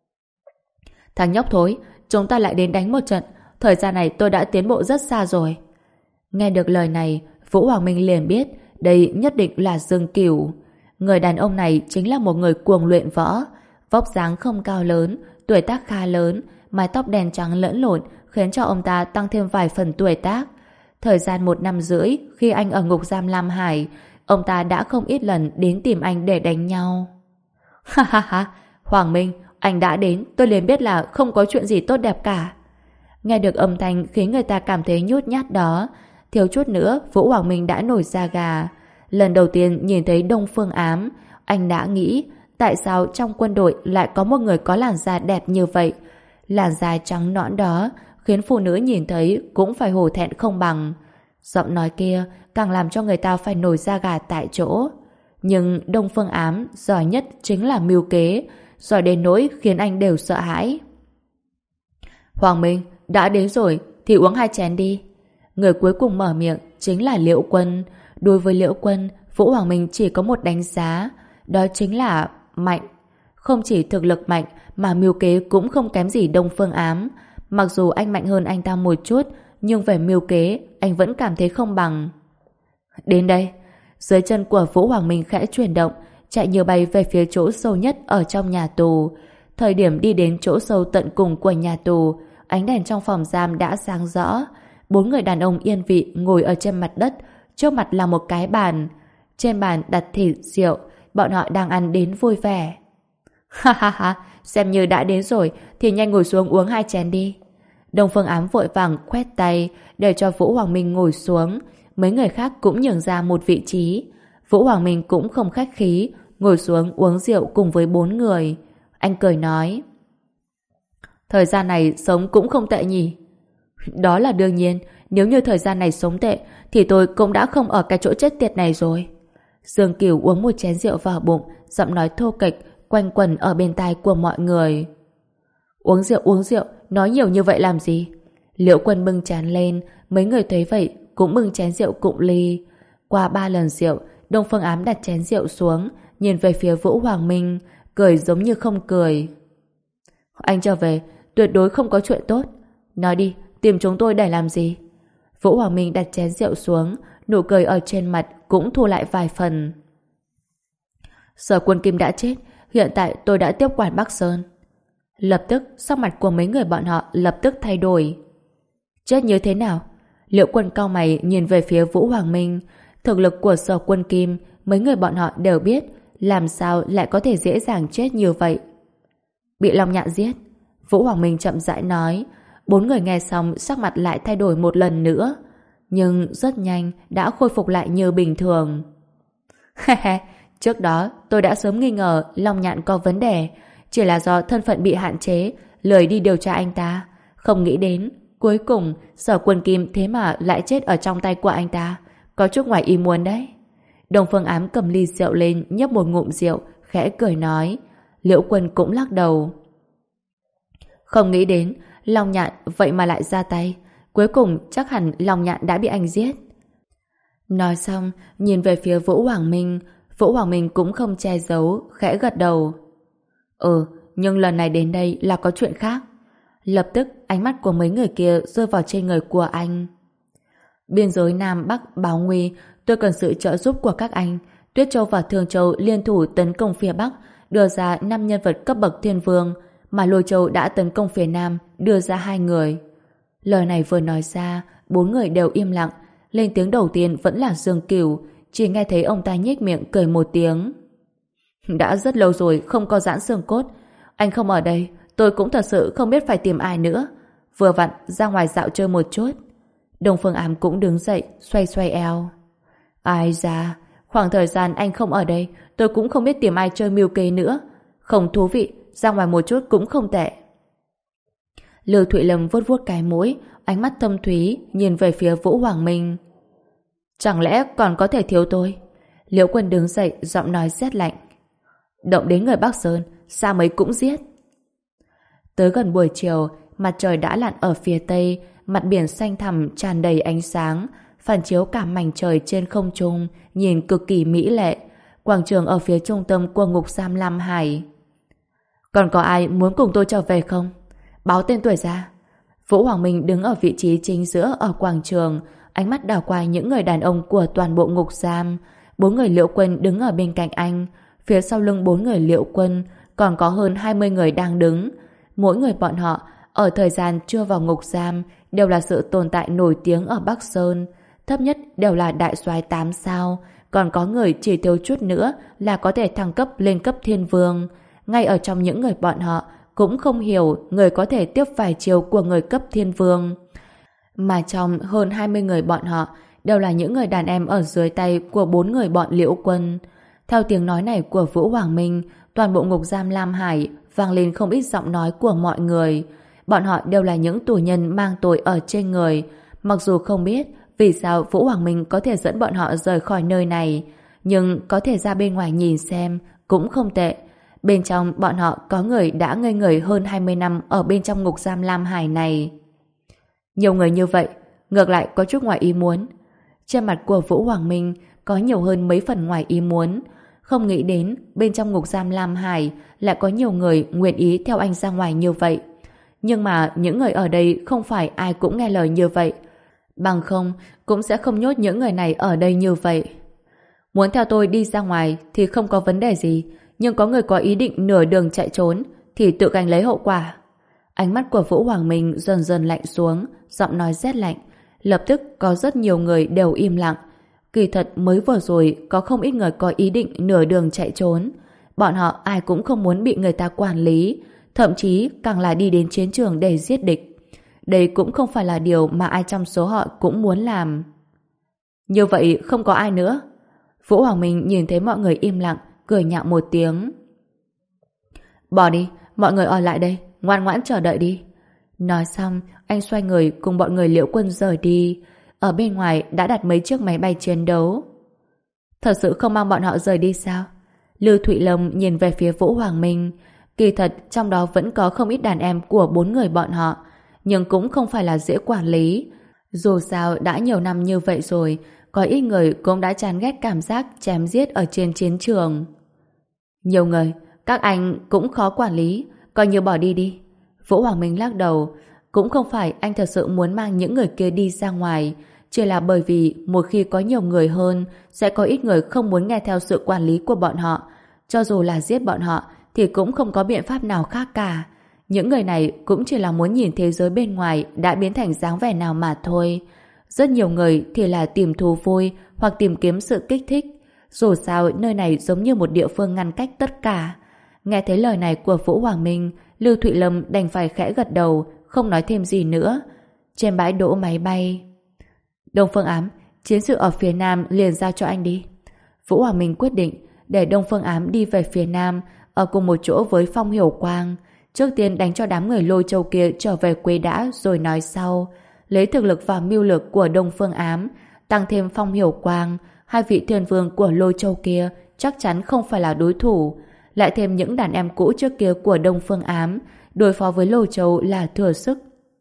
Thằng nhóc thối, chúng ta lại đến đánh một trận. Thời gian này tôi đã tiến bộ rất xa rồi. Nghe được lời này, Vũ Hoàng Minh liền biết đây nhất định là Dương Cửu. Người đàn ông này chính là một người cuồng luyện võ. Vóc dáng không cao lớn, tuổi tác khá lớn, mái tóc đen trắng lẫn lộn khiến cho ông ta tăng thêm vài phần tuổi tác. Thời gian một năm rưỡi khi anh ở ngục giam Lam Hải, ông ta đã không ít lần đến tìm anh để đánh nhau. Ha ha ha, Hoàng Minh, anh đã đến, tôi liền biết là không có chuyện gì tốt đẹp cả. Nghe được âm thanh khiến người ta cảm thấy nhút nhát đó, thiếu chút nữa Vũ Hoàng Minh đã nổi da gà. Lần đầu tiên nhìn thấy Đông Phương Ám, anh đã nghĩ tại sao trong quân đội lại có một người có làn da đẹp như vậy. Làn da trắng nõn đó khiến phụ nữ nhìn thấy cũng phải hổ thẹn không bằng. Giọng nói kia càng làm cho người ta phải nổi da gà tại chỗ. Nhưng Đông Phương Ám giỏi nhất chính là mưu kế, giỏi đến nỗi khiến anh đều sợ hãi. Hoàng Minh, đã đến rồi thì uống hai chén đi. Người cuối cùng mở miệng chính là Liễu Quân. Đối với Liễu Quân, Vũ Hoàng Minh chỉ có một đánh giá, đó chính là mạnh. Không chỉ thực lực mạnh mà mưu kế cũng không kém gì Đông Phương Ám. Mặc dù anh mạnh hơn anh ta một chút, nhưng về mưu kế anh vẫn cảm thấy không bằng. Đến đây. Dưới chân của Vũ Hoàng Minh khẽ chuyển động, chạy như bay về phía chỗ sâu nhất ở trong nhà tù. Thời điểm đi đến chỗ sâu tận cùng của nhà tù, ánh đèn trong phòng giam đã sáng rõ. Bốn người đàn ông yên vị ngồi ở trên mặt đất, trước mặt là một cái bàn. Trên bàn đặt thịt, rượu, bọn họ đang ăn đến vui vẻ. Ha ha ha, xem như đã đến rồi thì nhanh ngồi xuống uống hai chén đi. Đông Phương Ám vội vàng khoét tay để cho Vũ Hoàng Minh ngồi xuống. Mấy người khác cũng nhường ra một vị trí. Vũ Hoàng Minh cũng không khách khí, ngồi xuống uống rượu cùng với bốn người. Anh cười nói: thời gian này sống cũng không tệ nhỉ? Đó là đương nhiên, nếu như thời gian này sống tệ thì tôi cũng đã không ở cái chỗ chết tiệt này rồi. Dương Kiều uống một chén rượu vào bụng, giọng nói thô kệch quanh quẩn ở bên tai của mọi người. Uống rượu uống rượu, nói nhiều như vậy làm gì? Liễu Quân bưng chén lên, mấy người thấy vậy cũng bưng chén rượu cụng ly. Qua ba lần rượu, Đông Phương Ám đặt chén rượu xuống, nhìn về phía Vũ Hoàng Minh, cười giống như không cười. Anh trở về, tuyệt đối không có chuyện tốt. Nói đi, tìm chúng tôi để làm gì? Vũ Hoàng Minh đặt chén rượu xuống, nụ cười ở trên mặt cũng thu lại vài phần. Sở Quân Kim đã chết, hiện tại tôi đã tiếp quản Bắc Sơn. Lập tức, sắc mặt của mấy người bọn họ lập tức thay đổi. Chết như thế nào? Liễu Quân cau mày nhìn về phía Vũ Hoàng Minh. Thực lực của Sở Quân Kim, mấy người bọn họ đều biết, làm sao lại có thể dễ dàng chết như vậy. Bị Long Nhạn giết. Vũ Hoàng Minh chậm rãi nói. Bốn người nghe xong sắc mặt lại thay đổi một lần nữa, nhưng rất nhanh đã khôi phục lại như bình thường. Hehe, trước đó tôi đã sớm nghi ngờ Long Nhạn có vấn đề, chỉ là do thân phận bị hạn chế, lười đi điều tra anh ta. Không nghĩ đến, cuối cùng Sở Quân Kim thế mà lại chết ở trong tay của anh ta, có chút ngoài ý muốn đấy. Đông Phương Ám cầm ly rượu lên nhấp một ngụm rượu, khẽ cười nói. Liễu Quân cũng lắc đầu. Không nghĩ đến Long Nhạn vậy mà lại ra tay, cuối cùng chắc hẳn Long Nhạn đã bị anh giết. Nói xong, nhìn về phía Vũ Hoàng Minh. Vũ Hoàng Minh cũng không che giấu, khẽ gật đầu. Ừ, nhưng lần này đến đây là có chuyện khác. Lập tức ánh mắt của mấy người kia rơi vào trên người của anh. Biên giới Nam Bắc báo nguy, tôi cần sự trợ giúp của các anh. Tuyết Châu và Thương Châu liên thủ tấn công phía Bắc, đưa ra năm nhân vật cấp bậc thiên vương, mà Lôi Châu đã tấn công phía Nam, đưa ra hai người. Lời này vừa nói ra, bốn người đều im lặng. Lên tiếng đầu tiên vẫn là Dương Cửu, chỉ nghe thấy ông ta nhếch miệng cười một tiếng. Đã rất lâu rồi không có giãn xương cốt. Anh không ở đây, tôi cũng thật sự không biết phải tìm ai nữa. Vừa vặn ra ngoài dạo chơi một chút. Đông Phương Ám cũng đứng dậy, xoay xoay eo. Ai da, khoảng thời gian anh không ở đây, tôi cũng không biết tìm ai chơi mưu kế nữa. Không thú vị, ra ngoài một chút cũng không tệ. Lưu Thụy Lâm vuốt vuốt cái mũi, ánh mắt thâm thúy nhìn về phía Vũ Hoàng Minh. Chẳng lẽ còn có thể thiếu tôi? Liễu Quân đứng dậy, giọng nói rét lạnh. Động đến người Bắc Sơn, sao mấy cũng giết. Tới gần buổi chiều, mặt trời đã lặn ở phía tây, mặt biển xanh thẳm tràn đầy ánh sáng, phản chiếu cả mảnh trời trên không trung, nhìn cực kỳ mỹ lệ. Quảng trường ở phía trung tâm của ngục giam Lam Hải. Còn có ai muốn cùng tôi trở về không? Báo tên tuổi ra. Vũ Hoàng Minh đứng ở vị trí chính giữa ở quảng trường, ánh mắt đảo qua những người đàn ông của toàn bộ ngục giam. Bốn người Liễu Quân đứng ở bên cạnh anh, phía sau lưng bốn người Liễu Quân còn có hơn hai mươi người đang đứng. Mỗi người bọn họ ở thời gian chưa vào ngục giam đều là sự tồn tại nổi tiếng ở Bắc Sơn, thấp nhất đều là đại soái tám sao, còn có người chỉ thiếu chút nữa là có thể thăng cấp lên cấp thiên vương. ngay ở trong những người bọn họ cũng không hiểu người có thể tiếp vài chiều của người cấp thiên vương. Mà trong hơn hai mươi người bọn họ đều là những người đàn em ở dưới tay của bốn người bọn Liễu Quân. Theo tiếng nói này của Vũ Hoàng Minh, toàn bộ ngục giam Lam Hải vang lên không ít giọng nói của mọi người. Bọn họ đều là những tù nhân mang tội ở trên người. Mặc dù không biết vì sao Vũ Hoàng Minh có thể dẫn bọn họ rời khỏi nơi này, nhưng có thể ra bên ngoài nhìn xem cũng không tệ. Bên trong bọn họ có người đã ngây người hơn hai mươi năm ở bên trong ngục giam Lam Hải này. Nhiều người như vậy, ngược lại có chút ngoài ý muốn. Trên mặt của Vũ Hoàng Minh có nhiều hơn mấy phần ngoài ý muốn. Không nghĩ đến bên trong ngục giam Lam Hải lại có nhiều người nguyện ý theo anh ra ngoài như vậy. Nhưng mà những người ở đây không phải ai cũng nghe lời như vậy. Bằng không cũng sẽ không nhốt những người này ở đây như vậy. Muốn theo tôi đi ra ngoài thì không có vấn đề gì, nhưng có người có ý định nửa đường chạy trốn thì tự gánh lấy hậu quả. Ánh mắt của Vũ Hoàng Minh dần dần lạnh xuống, giọng nói rét lạnh. Lập tức có rất nhiều người đều im lặng. Kỳ thật mới vừa rồi có không ít người có ý định nửa đường chạy trốn. Bọn họ ai cũng không muốn bị người ta quản lý, thậm chí càng là đi đến chiến trường để giết địch. Đây cũng không phải là điều mà ai trong số họ cũng muốn làm. Như vậy không có ai nữa. Vũ Hoàng Minh nhìn thấy mọi người im lặng, cười nhạo một tiếng. Bỏ đi, mọi người ở lại đây, ngoan ngoãn chờ đợi đi. Nói xong, anh xoay người cùng bọn người Liễu Quân rời đi. Ở bên ngoài đã đặt mấy chiếc máy bay chiến đấu. Thật sự không mang bọn họ rời đi sao? Lưu Thụy Long nhìn về phía Vũ Hoàng Minh. Kỳ thật trong đó vẫn có không ít đàn em của bốn người bọn họ, nhưng cũng không phải là dễ quản lý. Dù sao đã nhiều năm như vậy rồi, có ít người cũng đã chán ghét cảm giác chém giết ở trên chiến trường. Nhiều người, các anh cũng khó quản lý, coi như bỏ đi đi. Vũ Hoàng Minh lắc đầu. Cũng không phải anh thật sự muốn mang những người kia đi ra ngoài, chỉ là bởi vì một khi có nhiều người hơn, sẽ có ít người không muốn nghe theo sự quản lý của bọn họ. Cho dù là giết bọn họ, thì cũng không có biện pháp nào khác cả. Những người này cũng chỉ là muốn nhìn thế giới bên ngoài đã biến thành dáng vẻ nào mà thôi. Rất nhiều người thì là tìm thú vui hoặc tìm kiếm sự kích thích. Dù sao nơi này giống như một địa phương ngăn cách tất cả. Nghe thấy lời này của Vũ Hoàng Minh, Lưu Thụy Lâm đành phải khẽ gật đầu, không nói thêm gì nữa. Trên bãi đỗ máy bay, Đông Phương Ám, chiến sự ở phía Nam liền giao cho anh đi. Vũ Hoàng Minh quyết định để Đông Phương Ám đi về phía Nam, ở cùng một chỗ với Phong Hiểu Quang. Trước tiên đánh cho đám người Lôi Châu kia trở về quê đã rồi nói sau. Lấy thực lực và mưu lược của Đông Phương Ám, tăng thêm Phong Hiểu Quang, hai vị thiên vương của Lôi Châu kia chắc chắn không phải là đối thủ. Lại thêm những đàn em cũ trước kia của Đông Phương Ám, đối phó với Lôi Châu là thừa sức.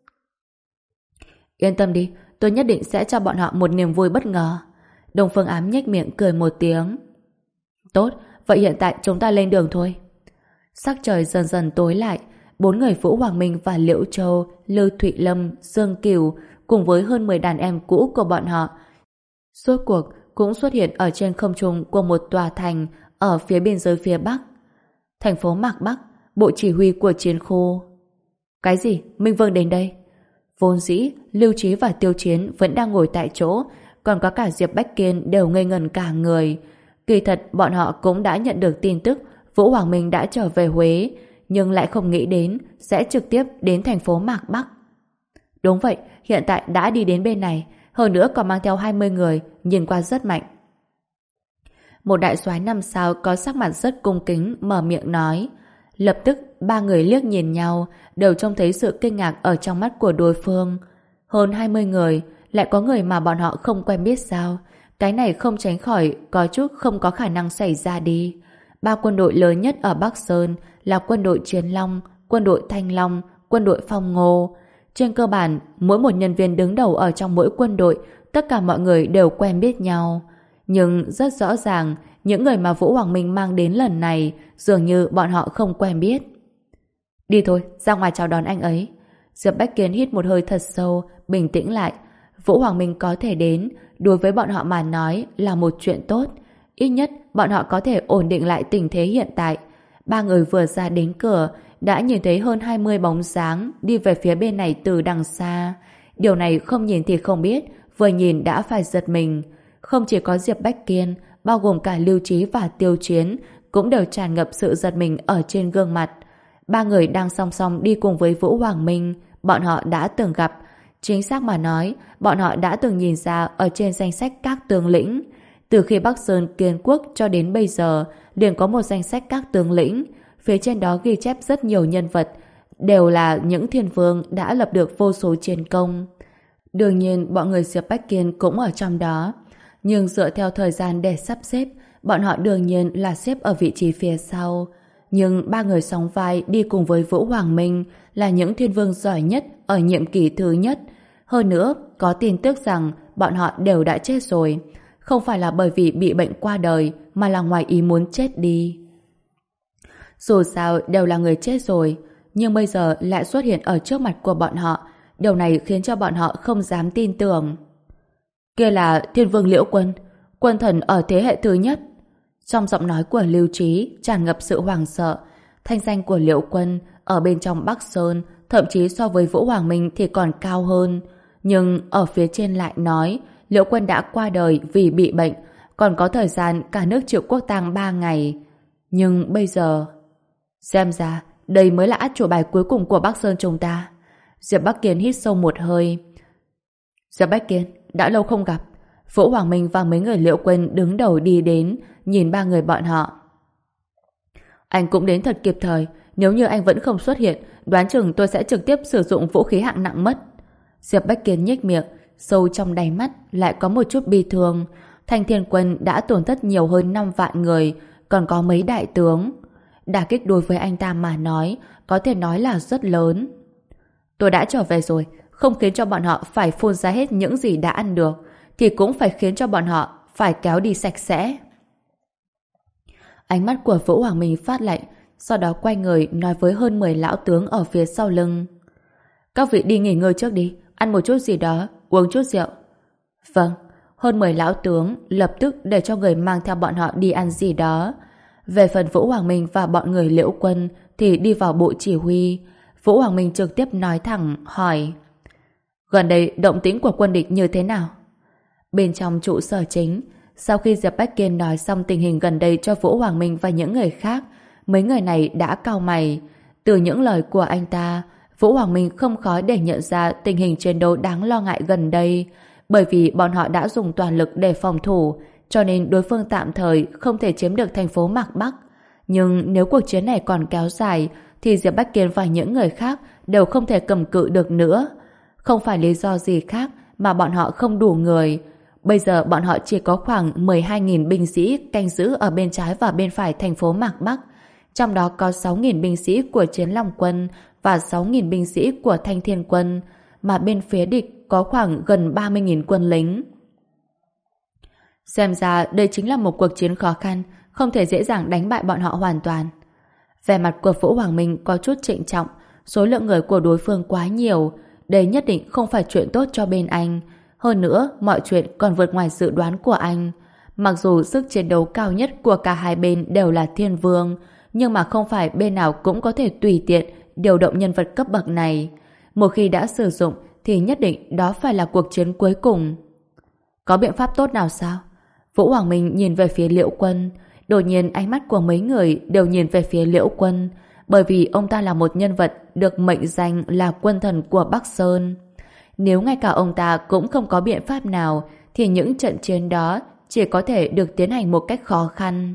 Yên tâm đi, tôi nhất định sẽ cho bọn họ một niềm vui bất ngờ. Đông Phương Ám nhếch miệng cười một tiếng. Tốt, vậy hiện tại chúng ta lên đường thôi. Sắc trời dần dần tối lại, bốn người Vũ Hoàng Minh và Liễu Châu, Lưu Thụy Lâm, Dương Cửu cùng với hơn mười đàn em cũ của bọn họ rốt cuộc cũng xuất hiện ở trên không trung của một tòa thành ở phía biên giới phía Bắc. Thành phố Mạc Bắc, bộ chỉ huy của chiến khu. Cái gì? Minh Vương đến đây? Vốn dĩ, Lưu Trí và Tiêu Chiến vẫn đang ngồi tại chỗ, còn có cả Diệp Bách Kiên đều ngây ngẩn cả người. Kỳ thật, bọn họ cũng đã nhận được tin tức Vũ Hoàng Minh đã trở về Huế, nhưng lại không nghĩ đến sẽ trực tiếp đến thành phố Mạc Bắc. Đúng vậy, hiện tại đã đi đến bên này, hơn nữa còn mang theo hai mươi người, nhìn qua rất mạnh. Một đại soái năm sao có sắc mặt rất cung kính mở miệng nói. Lập tức ba người liếc nhìn nhau, đều trông thấy sự kinh ngạc ở trong mắt của đối phương. Hơn hai mươi người, lại có người mà bọn họ không quen biết sao? Cái này không tránh khỏi có chút không có khả năng xảy ra đi. Ba quân đội lớn nhất ở Bắc Sơn là quân đội Chiến Long, quân đội Thanh Long, quân đội Phong Ngô. Trên cơ bản, mỗi một nhân viên đứng đầu ở trong mỗi quân đội, tất cả mọi người đều quen biết nhau. Nhưng rất rõ ràng, những người mà Vũ Hoàng Minh mang đến lần này dường như bọn họ không quen biết. Đi thôi, ra ngoài chào đón anh ấy. Diệp Bách Kiến hít một hơi thật sâu, bình tĩnh lại. Vũ Hoàng Minh có thể đến, đối với bọn họ mà nói là một chuyện tốt. Ít nhất bọn họ có thể ổn định lại tình thế hiện tại. Ba người vừa ra đến cửa đã nhìn thấy hơn hai mươi bóng dáng đi về phía bên này từ đằng xa. Điều này không nhìn thì không biết, vừa nhìn đã phải giật mình. Không chỉ có Diệp Bách Kiên, bao gồm cả Lưu Trí và Tiêu Chiến, cũng đều tràn ngập sự giật mình ở trên gương mặt. Ba người đang song song đi cùng với Vũ Hoàng Minh, bọn họ đã từng gặp. Chính xác mà nói, bọn họ đã từng nhìn ra ở trên danh sách các tướng lĩnh. Từ khi Bắc Sơn kiến quốc cho đến bây giờ, liền có một danh sách các tướng lĩnh. Phía trên đó ghi chép rất nhiều nhân vật, đều là những thiên vương đã lập được vô số chiến công. Đương nhiên, bọn người Diệp Bách Kiên cũng ở trong đó. Nhưng dựa theo thời gian để sắp xếp, bọn họ đương nhiên là xếp ở vị trí phía sau. Nhưng ba người sóng vai đi cùng với Vũ Hoàng Minh là những thiên vương giỏi nhất ở nhiệm kỳ thứ nhất. Hơn nữa, có tin tức rằng bọn họ đều đã chết rồi. Không phải là bởi vì bị bệnh qua đời, mà là ngoài ý muốn chết đi. Dù sao đều là người chết rồi, nhưng bây giờ lại xuất hiện ở trước mặt của bọn họ. Điều này khiến cho bọn họ không dám tin tưởng. Kia là Thiên Vương Liễu Quân, quân thần ở thế hệ thứ nhất. Trong giọng nói của Lưu Trí tràn ngập sự hoảng sợ. Thanh danh của Liễu Quân ở bên trong Bắc Sơn thậm chí so với Vũ Hoàng Minh thì còn cao hơn. Nhưng ở phía trên lại nói Liễu Quân đã qua đời vì bị bệnh, còn có thời gian cả nước chịu quốc tang ba ngày. Nhưng bây giờ... Xem ra, đây mới là át chủ bài cuối cùng của Bắc Sơn chúng ta. Diệp Bắc Kiên hít sâu một hơi. Diệp Bắc Kiên, đã lâu không gặp. Vũ Hoàng Minh và mấy người Liễu Quân đứng đầu đi đến, nhìn ba người bọn họ. Anh cũng đến thật kịp thời. Nếu như anh vẫn không xuất hiện, đoán chừng tôi sẽ trực tiếp sử dụng vũ khí hạng nặng mất. Diệp Bách Kiên nhếch miệng, sâu trong đáy mắt lại có một chút bi thương. Thanh Thiên Quân đã tổn thất nhiều hơn năm vạn người, còn có mấy đại tướng. Đả kích đối với anh ta mà nói, có thể nói là rất lớn. Tôi đã trở về rồi, không khiến cho bọn họ phải phun ra hết những gì đã ăn được, thì cũng phải khiến cho bọn họ phải kéo đi sạch sẽ. Ánh mắt của Vũ Hoàng Minh phát lạnh, sau đó quay người nói với hơn mười lão tướng ở phía sau lưng. Các vị đi nghỉ ngơi trước đi, ăn một chút gì đó, uống chút rượu. Vâng, hơn mười lão tướng lập tức để cho người mang theo bọn họ đi ăn gì đó. Về phần Vũ Hoàng Minh và bọn người Liễu Quân thì đi vào bộ chỉ huy. Vũ Hoàng Minh trực tiếp nói thẳng, hỏi: gần đây động tĩnh của quân địch như thế nào? Bên trong trụ sở chính, sau khi Diệp Bách Kiên nói xong tình hình gần đây cho Vũ Hoàng Minh và những người khác, mấy người này đã cau mày. Từ những lời của anh ta, Vũ Hoàng Minh không khó để nhận ra tình hình chiến đấu đáng lo ngại gần đây, bởi vì bọn họ đã dùng toàn lực để phòng thủ, cho nên đối phương tạm thời không thể chiếm được thành phố Mạc Bắc. Nhưng nếu cuộc chiến này còn kéo dài, thì Diệp Bách Kiên và những người khác đều không thể cầm cự được nữa. Không phải lý do gì khác mà bọn họ không đủ người. Bây giờ bọn họ chỉ có khoảng mười hai nghìn binh sĩ canh giữ ở bên trái và bên phải thành phố Mạc Bắc. Trong đó có sáu nghìn binh sĩ của Chiến Long Quân và sáu nghìn binh sĩ của Thanh Thiên Quân, mà bên phía địch có khoảng gần ba mươi nghìn quân lính. Xem ra đây chính là một cuộc chiến khó khăn, không thể dễ dàng đánh bại bọn họ hoàn toàn. Vẻ mặt của Vũ Hoàng Minh có chút trịnh trọng, số lượng người của đối phương quá nhiều, đây nhất định không phải chuyện tốt cho bên anh. Hơn nữa, mọi chuyện còn vượt ngoài dự đoán của anh. Mặc dù sức chiến đấu cao nhất của cả hai bên đều là thiên vương, nhưng mà không phải bên nào cũng có thể tùy tiện điều động nhân vật cấp bậc này. Một khi đã sử dụng thì nhất định đó phải là cuộc chiến cuối cùng. Có biện pháp tốt nào sao? Vũ Hoàng Minh nhìn về phía Liễu Quân. Đột nhiên ánh mắt của mấy người đều nhìn về phía Liễu Quân, bởi vì ông ta là một nhân vật được mệnh danh là quân thần của Bắc Sơn. Nếu ngay cả ông ta cũng không có biện pháp nào, thì những trận chiến đó chỉ có thể được tiến hành một cách khó khăn.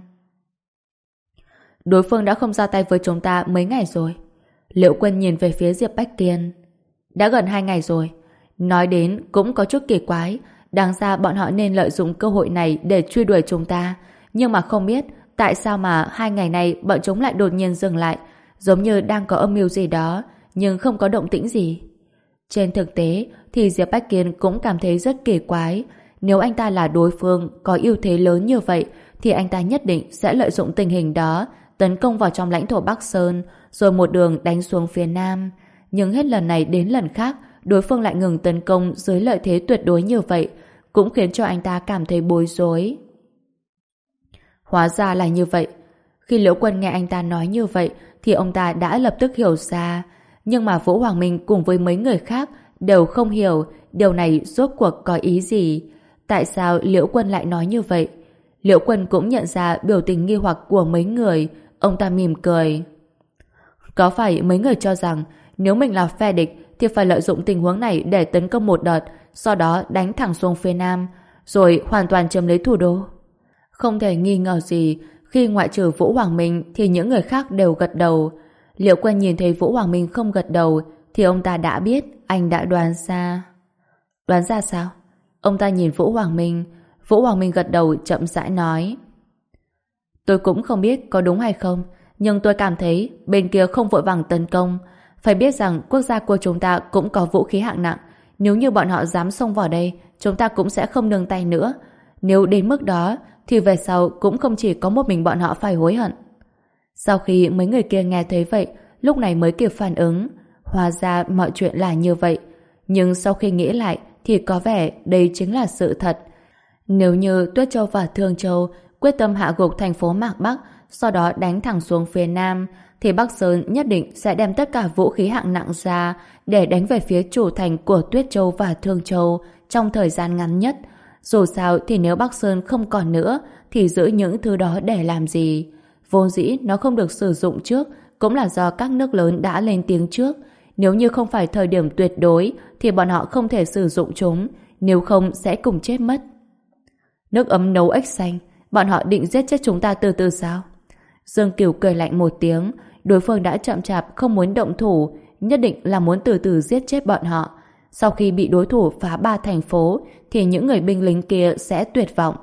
Đối phương đã không ra tay với chúng ta mấy ngày rồi. Liễu Quân nhìn về phía Diệp Bách Kiên. Đã gần hai ngày rồi. Nói đến cũng có chút kỳ quái. Đáng ra bọn họ nên lợi dụng cơ hội này để truy đuổi chúng ta. Nhưng mà không biết tại sao mà hai ngày này bọn chúng lại đột nhiên dừng lại, giống như đang có âm mưu gì đó, nhưng không có động tĩnh gì. Trên thực tế thì Diệp Bách Kiên cũng cảm thấy rất kỳ quái. Nếu anh ta là đối phương có ưu thế lớn như vậy, thì anh ta nhất định sẽ lợi dụng tình hình đó tấn công vào trong lãnh thổ Bắc Sơn, rồi một đường đánh xuống phía Nam. Nhưng hết lần này đến lần khác, đối phương lại ngừng tấn công dưới lợi thế tuyệt đối như vậy, cũng khiến cho anh ta cảm thấy bối rối. Hóa ra là như vậy. Khi Liễu Quân nghe anh ta nói như vậy thì ông ta đã lập tức hiểu ra. Nhưng mà Vũ Hoàng Minh cùng với mấy người khác đều không hiểu điều này rốt cuộc có ý gì. Tại sao Liễu Quân lại nói như vậy? Liễu Quân cũng nhận ra biểu tình nghi hoặc của mấy người. Ông ta mỉm cười. Có phải mấy người cho rằng nếu mình là phe địch thì phải lợi dụng tình huống này để tấn công một đợt, sau đó đánh thẳng xuống phía Nam, rồi hoàn toàn chiếm lấy thủ đô? Không thể nghi ngờ gì, khi ngoại trừ Vũ Hoàng Minh thì những người khác đều gật đầu. Liễu Quân nhìn thấy Vũ Hoàng Minh không gật đầu thì ông ta đã biết anh đã đoán ra. Đoán ra sao? Ông ta nhìn Vũ Hoàng Minh. Vũ Hoàng Minh gật đầu chậm rãi nói. Tôi cũng không biết có đúng hay không, nhưng tôi cảm thấy bên kia không vội vàng tấn công. Phải biết rằng quốc gia của chúng ta cũng có vũ khí hạng nặng. Nếu như bọn họ dám xông vào đây, chúng ta cũng sẽ không nương tay nữa. Nếu đến mức đó, thì về sau cũng không chỉ có một mình bọn họ phải hối hận. Sau khi mấy người kia nghe thấy vậy, lúc này mới kịp phản ứng. Hóa ra mọi chuyện là như vậy. Nhưng sau khi nghĩ lại, thì có vẻ đây chính là sự thật. Nếu như Tuyết Châu và Thương Châu quyết tâm hạ gục thành phố Mạc Bắc, sau đó đánh thẳng xuống phía Nam, thì Bắc Sơn nhất định sẽ đem tất cả vũ khí hạng nặng ra để đánh về phía chủ thành của Tuyết Châu và Thương Châu trong thời gian ngắn nhất. Dù sao thì nếu Bắc Sơn không còn nữa thì giữ những thứ đó để làm gì? Vốn dĩ nó không được sử dụng trước cũng là do các nước lớn đã lên tiếng trước. Nếu như không phải thời điểm tuyệt đối thì bọn họ không thể sử dụng chúng, nếu không sẽ cùng chết mất. Nước ấm nấu ếch xanh, bọn họ định giết chết chúng ta từ từ sao? Dương Kiều cười lạnh một tiếng, đối phương đã chậm chạp không muốn động thủ, nhất định là muốn từ từ giết chết bọn họ. Sau khi bị đối thủ phá ba thành phố thì những người binh lính kia sẽ tuyệt vọng.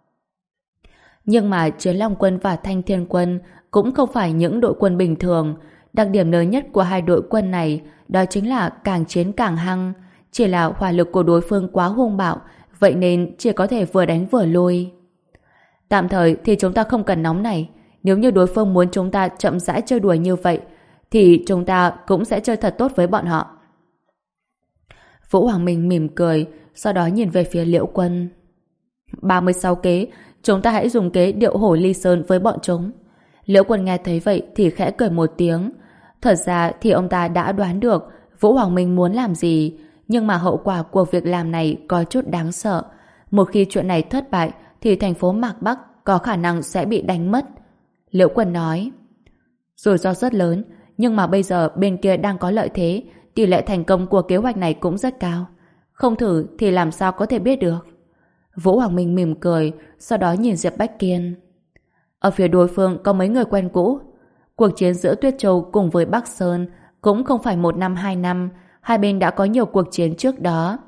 Nhưng mà Chiến Long quân và Thanh Thiên quân cũng không phải những đội quân bình thường. Đặc điểm lớn nhất của hai đội quân này đó chính là càng chiến càng hăng. Chỉ là hỏa lực của đối phương quá hung bạo, vậy nên chỉ có thể vừa đánh vừa lui. Tạm thời thì chúng ta không cần nóng này. Nếu như đối phương muốn chúng ta chậm rãi chơi đùa như vậy thì chúng ta cũng sẽ chơi thật tốt với bọn họ. Vũ Hoàng Minh mỉm cười, sau đó nhìn về phía Liễu Quân. ba mươi sáu kế, chúng ta hãy dùng kế điệu hổ ly sơn với bọn chúng. Liễu Quân nghe thấy vậy thì khẽ cười một tiếng. Thật ra thì ông ta đã đoán được Vũ Hoàng Minh muốn làm gì, nhưng mà hậu quả của việc làm này có chút đáng sợ. Một khi chuyện này thất bại thì thành phố Mạc Bắc có khả năng sẽ bị đánh mất. Liễu Quân nói, rủi ro rất lớn, nhưng mà bây giờ bên kia đang có lợi thế, tỷ lệ thành công của kế hoạch này cũng rất cao. Không thử thì làm sao có thể biết được. Vũ Hoàng Minh mỉm cười, sau đó nhìn Diệp Bách Kiên. Ở phía đối phương có mấy người quen cũ. Cuộc chiến giữa Tuyết Châu cùng với Bắc Sơn cũng không phải một năm hai năm, hai bên đã có nhiều cuộc chiến trước đó.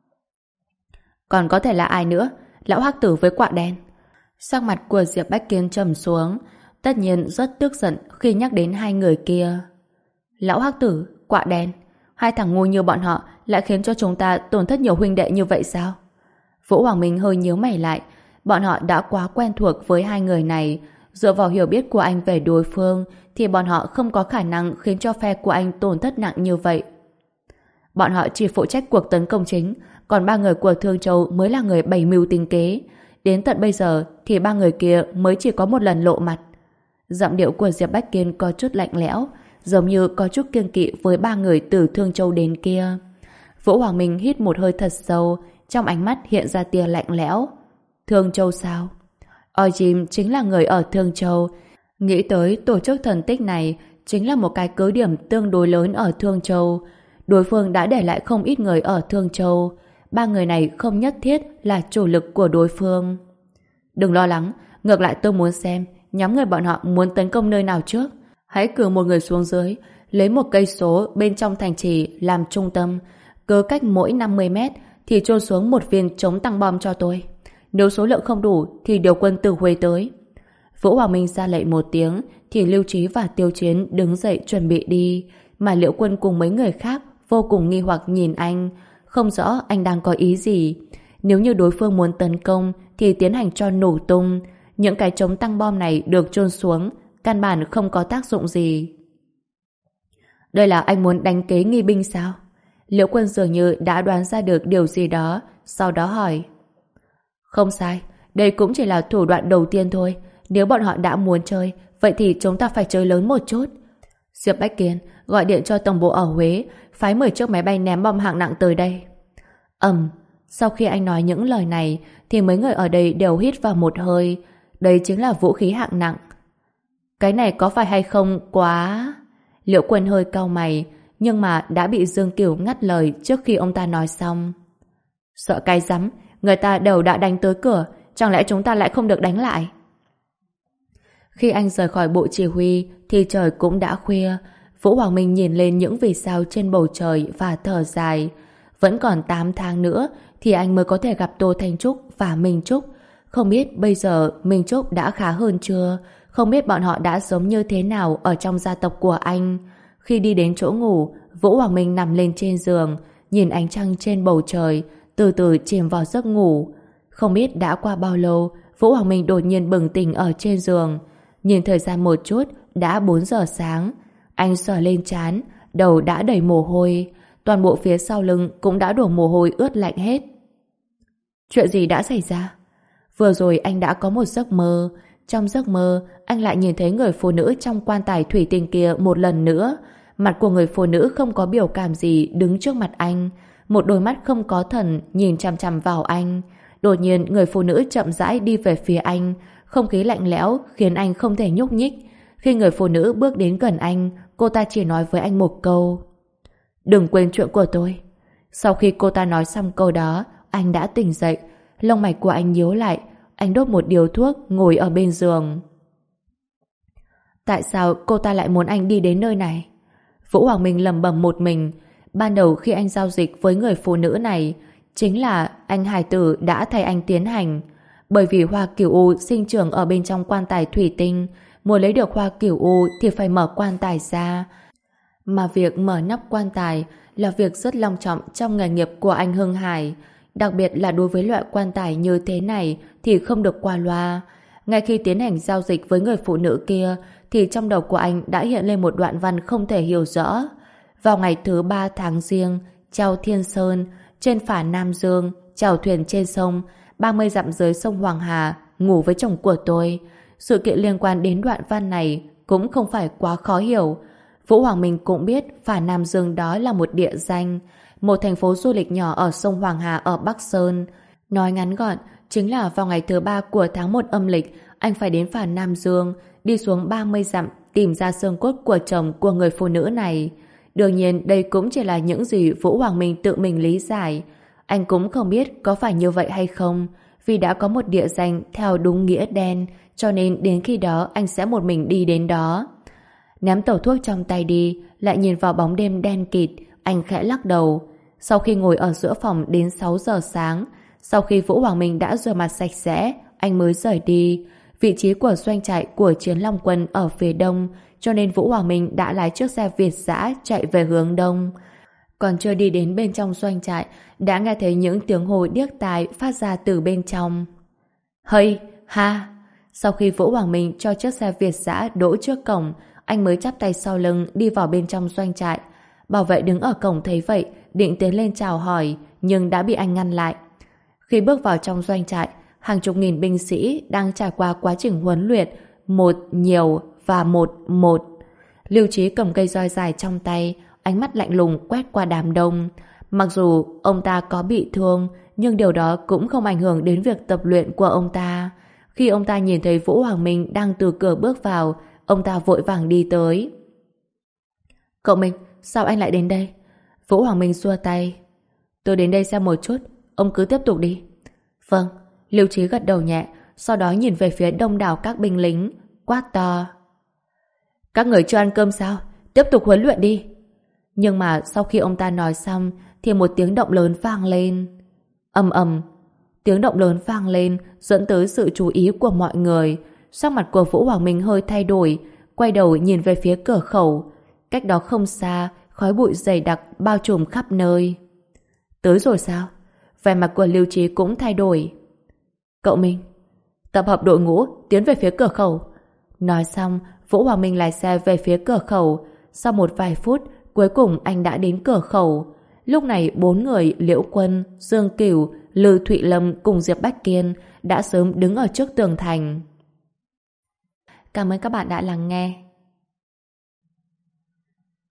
Còn có thể là ai nữa? Lão Hắc Tử với Quạ Đen. Sắc mặt của Diệp Bách Kiên trầm xuống, tất nhiên rất tức giận khi nhắc đến hai người kia. Lão Hắc Tử, Quạ Đen, hai thằng ngu như bọn họ lại khiến cho chúng ta tổn thất nhiều huynh đệ như vậy sao? Vũ Hoàng Minh hơi nhíu mày lại, bọn họ đã quá quen thuộc với hai người này, dựa vào hiểu biết của anh về đối phương thì bọn họ không có khả năng khiến cho phe của anh tổn thất nặng như vậy. Bọn họ chỉ phụ trách cuộc tấn công chính, còn ba người của Thương Châu mới là người bày mưu tính kế. Đến tận bây giờ thì ba người kia mới chỉ có một lần lộ mặt. Giọng điệu của Diệp Bách Kiên có chút lạnh lẽo, giống như có chút kiêng kỵ với ba người từ Thương Châu đến kia. Vũ Hoàng Minh hít một hơi thật sâu, trong ánh mắt hiện ra tia lạnh lẽo. Thương Châu sao? Ojim chính là người ở Thương Châu. Nghĩ tới tổ chức thần tích này chính là một cái cứ điểm tương đối lớn ở Thương Châu. Đối phương đã để lại không ít người ở Thương Châu. Ba người này không nhất thiết là chủ lực của đối phương. Đừng lo lắng, ngược lại tôi muốn xem nhóm người bọn họ muốn tấn công nơi nào trước. Hãy cử một người xuống dưới, lấy một cây số bên trong thành trì làm trung tâm, cứ cách mỗi năm mươi mét thì chôn xuống một viên chống tăng bom cho tôi. Nếu số lượng không đủ thì điều quân từ Huế tới. Vũ Hoàng Minh ra lệnh một tiếng thì Lưu Trí và Tiêu Chiến đứng dậy chuẩn bị đi, mà Liễu Quân cùng mấy người khác vô cùng nghi hoặc nhìn anh, không rõ anh đang có ý gì. Nếu như đối phương muốn tấn công thì tiến hành cho nổ tung. Những cái chống tăng bom này được chôn xuống, căn bản không có tác dụng gì. Đây là anh muốn đánh kế nghi binh sao? Liễu Quân dường như đã đoán ra được điều gì đó, sau đó hỏi. Không sai, đây cũng chỉ là thủ đoạn đầu tiên thôi. Nếu bọn họ đã muốn chơi, vậy thì chúng ta phải chơi lớn một chút. Diệp Bách Kiên gọi điện cho tổng bộ ở Huế, phái mười chiếc máy bay ném bom hạng nặng tới đây. Ầm, Sau khi anh nói những lời này thì mấy người ở đây đều hít vào một hơi. Đây chính là vũ khí hạng nặng. Cái này có phải hay không quá... Liễu Quân hơi cau mày, nhưng mà đã bị Dương Cửu ngắt lời trước khi ông ta nói xong. Sợ cái rắm, người ta đều đã đánh tới cửa, chẳng lẽ chúng ta lại không được đánh lại? Khi anh rời khỏi bộ chỉ huy thì trời cũng đã khuya. Vũ Hoàng Minh nhìn lên những vì sao trên bầu trời và thở dài. Vẫn còn tám tháng nữa thì anh mới có thể gặp Tô Thanh Trúc và Minh Trúc. Không biết bây giờ Minh Trúc đã khá hơn chưa? Không biết bọn họ đã sống như thế nào ở trong gia tộc của anh? Khi đi đến chỗ ngủ, Vũ Hoàng Minh nằm lên trên giường, nhìn ánh trăng trên bầu trời, từ từ chìm vào giấc ngủ. Không biết đã qua bao lâu, Vũ Hoàng Minh đột nhiên bừng tỉnh ở trên giường. Nhìn thời gian một chút, đã bốn giờ sáng. Anh sờ lên trán, đầu đã đầy mồ hôi. Toàn bộ phía sau lưng cũng đã đổ mồ hôi ướt lạnh hết. Chuyện gì đã xảy ra? Vừa rồi anh đã có một giấc mơ. Trong giấc mơ, anh lại nhìn thấy người phụ nữ trong quan tài thủy tinh kia một lần nữa. Mặt của người phụ nữ không có biểu cảm gì đứng trước mặt anh. Một đôi mắt không có thần nhìn chằm chằm vào anh. Đột nhiên người phụ nữ chậm rãi đi về phía anh. Không khí lạnh lẽo khiến anh không thể nhúc nhích. Khi người phụ nữ bước đến gần anh, cô ta chỉ nói với anh một câu: đừng quên chuyện của tôi. Sau khi cô ta nói xong câu đó, anh đã tỉnh dậy. Lông mạch của anh nhíu lại. Anh đốt một điếu thuốc, ngồi ở bên giường. Tại sao cô ta lại muốn anh đi đến nơi này? Vũ Hoàng Minh lẩm bẩm một mình. Ban đầu khi anh giao dịch với người phụ nữ này, chính là anh hài tử đã thay anh tiến hành. Bởi vì hoa cửu u sinh trưởng ở bên trong quan tài thủy tinh, muốn lấy được hoa cửu u thì phải mở quan tài ra. Mà việc mở nắp quan tài là việc rất long trọng trong nghề nghiệp của anh Hưng Hải. Đặc biệt là đối với loại quan tài như thế này thì không được qua loa. Ngay khi tiến hành giao dịch với người phụ nữ kia thì trong đầu của anh đã hiện lên một đoạn văn không thể hiểu rõ. Vào ngày thứ ba tháng Giêng, treo Thiên Sơn, trên phả Nam Dương, chèo thuyền trên sông, ba mươi dặm dưới sông Hoàng Hà, ngủ với chồng của tôi. Sự kiện liên quan đến đoạn văn này cũng không phải quá khó hiểu. Vũ Hoàng Minh cũng biết phả Nam Dương đó là một địa danh, một thành phố du lịch nhỏ ở sông Hoàng Hà ở Bắc Sơn. Nói ngắn gọn, chính là vào ngày thứ ba của tháng một âm lịch, anh phải đến phả Nam Dương, đi xuống ba mươi dặm, tìm ra xương cốt của chồng của người phụ nữ này. Đương nhiên, đây cũng chỉ là những gì Vũ Hoàng Minh tự mình lý giải. Anh cũng không biết có phải như vậy hay không, vì đã có một địa danh theo đúng nghĩa đen, cho nên đến khi đó anh sẽ một mình đi đến đó. Ném tẩu thuốc trong tay đi, lại nhìn vào bóng đêm đen kịt, anh khẽ lắc đầu. Sau khi ngồi ở giữa phòng đến sáu giờ sáng, sau khi Vũ Hoàng Minh đã rửa mặt sạch sẽ, anh mới rời đi. Vị trí của doanh trại của Chiến Long Quân ở phía đông, cho nên Vũ Hoàng Minh đã lái chiếc xe Việt dã chạy về hướng đông. Còn chưa đi đến bên trong doanh trại, đã nghe thấy những tiếng hô điếc tai phát ra từ bên trong. Hây, ha! Sau khi Vũ Hoàng Minh cho chiếc xe Việt dã đỗ trước cổng, anh mới chắp tay sau lưng đi vào bên trong doanh trại. Bảo vệ đứng ở cổng thấy vậy, định tiến lên chào hỏi, nhưng đã bị anh ngăn lại. Khi bước vào trong doanh trại, hàng chục nghìn binh sĩ đang trải qua quá trình huấn luyện, một nhiều và một một. Lưu Trí cầm cây roi dài trong tay, ánh mắt lạnh lùng quét qua đám đông. Mặc dù ông ta có bị thương, nhưng điều đó cũng không ảnh hưởng đến việc tập luyện của ông ta. Khi ông ta nhìn thấy Vũ Hoàng Minh đang từ cửa bước vào, ông ta vội vàng đi tới. Cậu Minh, sao anh lại đến đây? Vũ Hoàng Minh xua tay. Tôi đến đây xem một chút, ông cứ tiếp tục đi. Vâng, Lưu Trí gật đầu nhẹ, sau đó nhìn về phía đông đảo các binh lính, quát to. Các người chưa ăn cơm sao? Tiếp tục huấn luyện đi. Nhưng mà sau khi ông ta nói xong thì một tiếng động lớn vang lên. Ầm ầm. Tiếng động lớn vang lên dẫn tới sự chú ý của mọi người. Sắc mặt của Vũ Hoàng Minh hơi thay đổi, quay đầu nhìn về phía cửa khẩu. Cách đó không xa, khói bụi dày đặc bao trùm khắp nơi. Tới rồi sao? Vẻ mặt của Lưu Trí cũng thay đổi. Cậu Minh, tập hợp đội ngũ tiến về phía cửa khẩu. Nói xong, Vũ Hoàng Minh lái xe về phía cửa khẩu. Sau một vài phút, cuối cùng anh đã đến cửa khẩu. Lúc này bốn người Liễu Quân, Dương Cửu, Lư Thụy Lâm cùng Diệp Bách Kiên đã sớm đứng ở trước tường thành. Cảm ơn các bạn đã lắng nghe.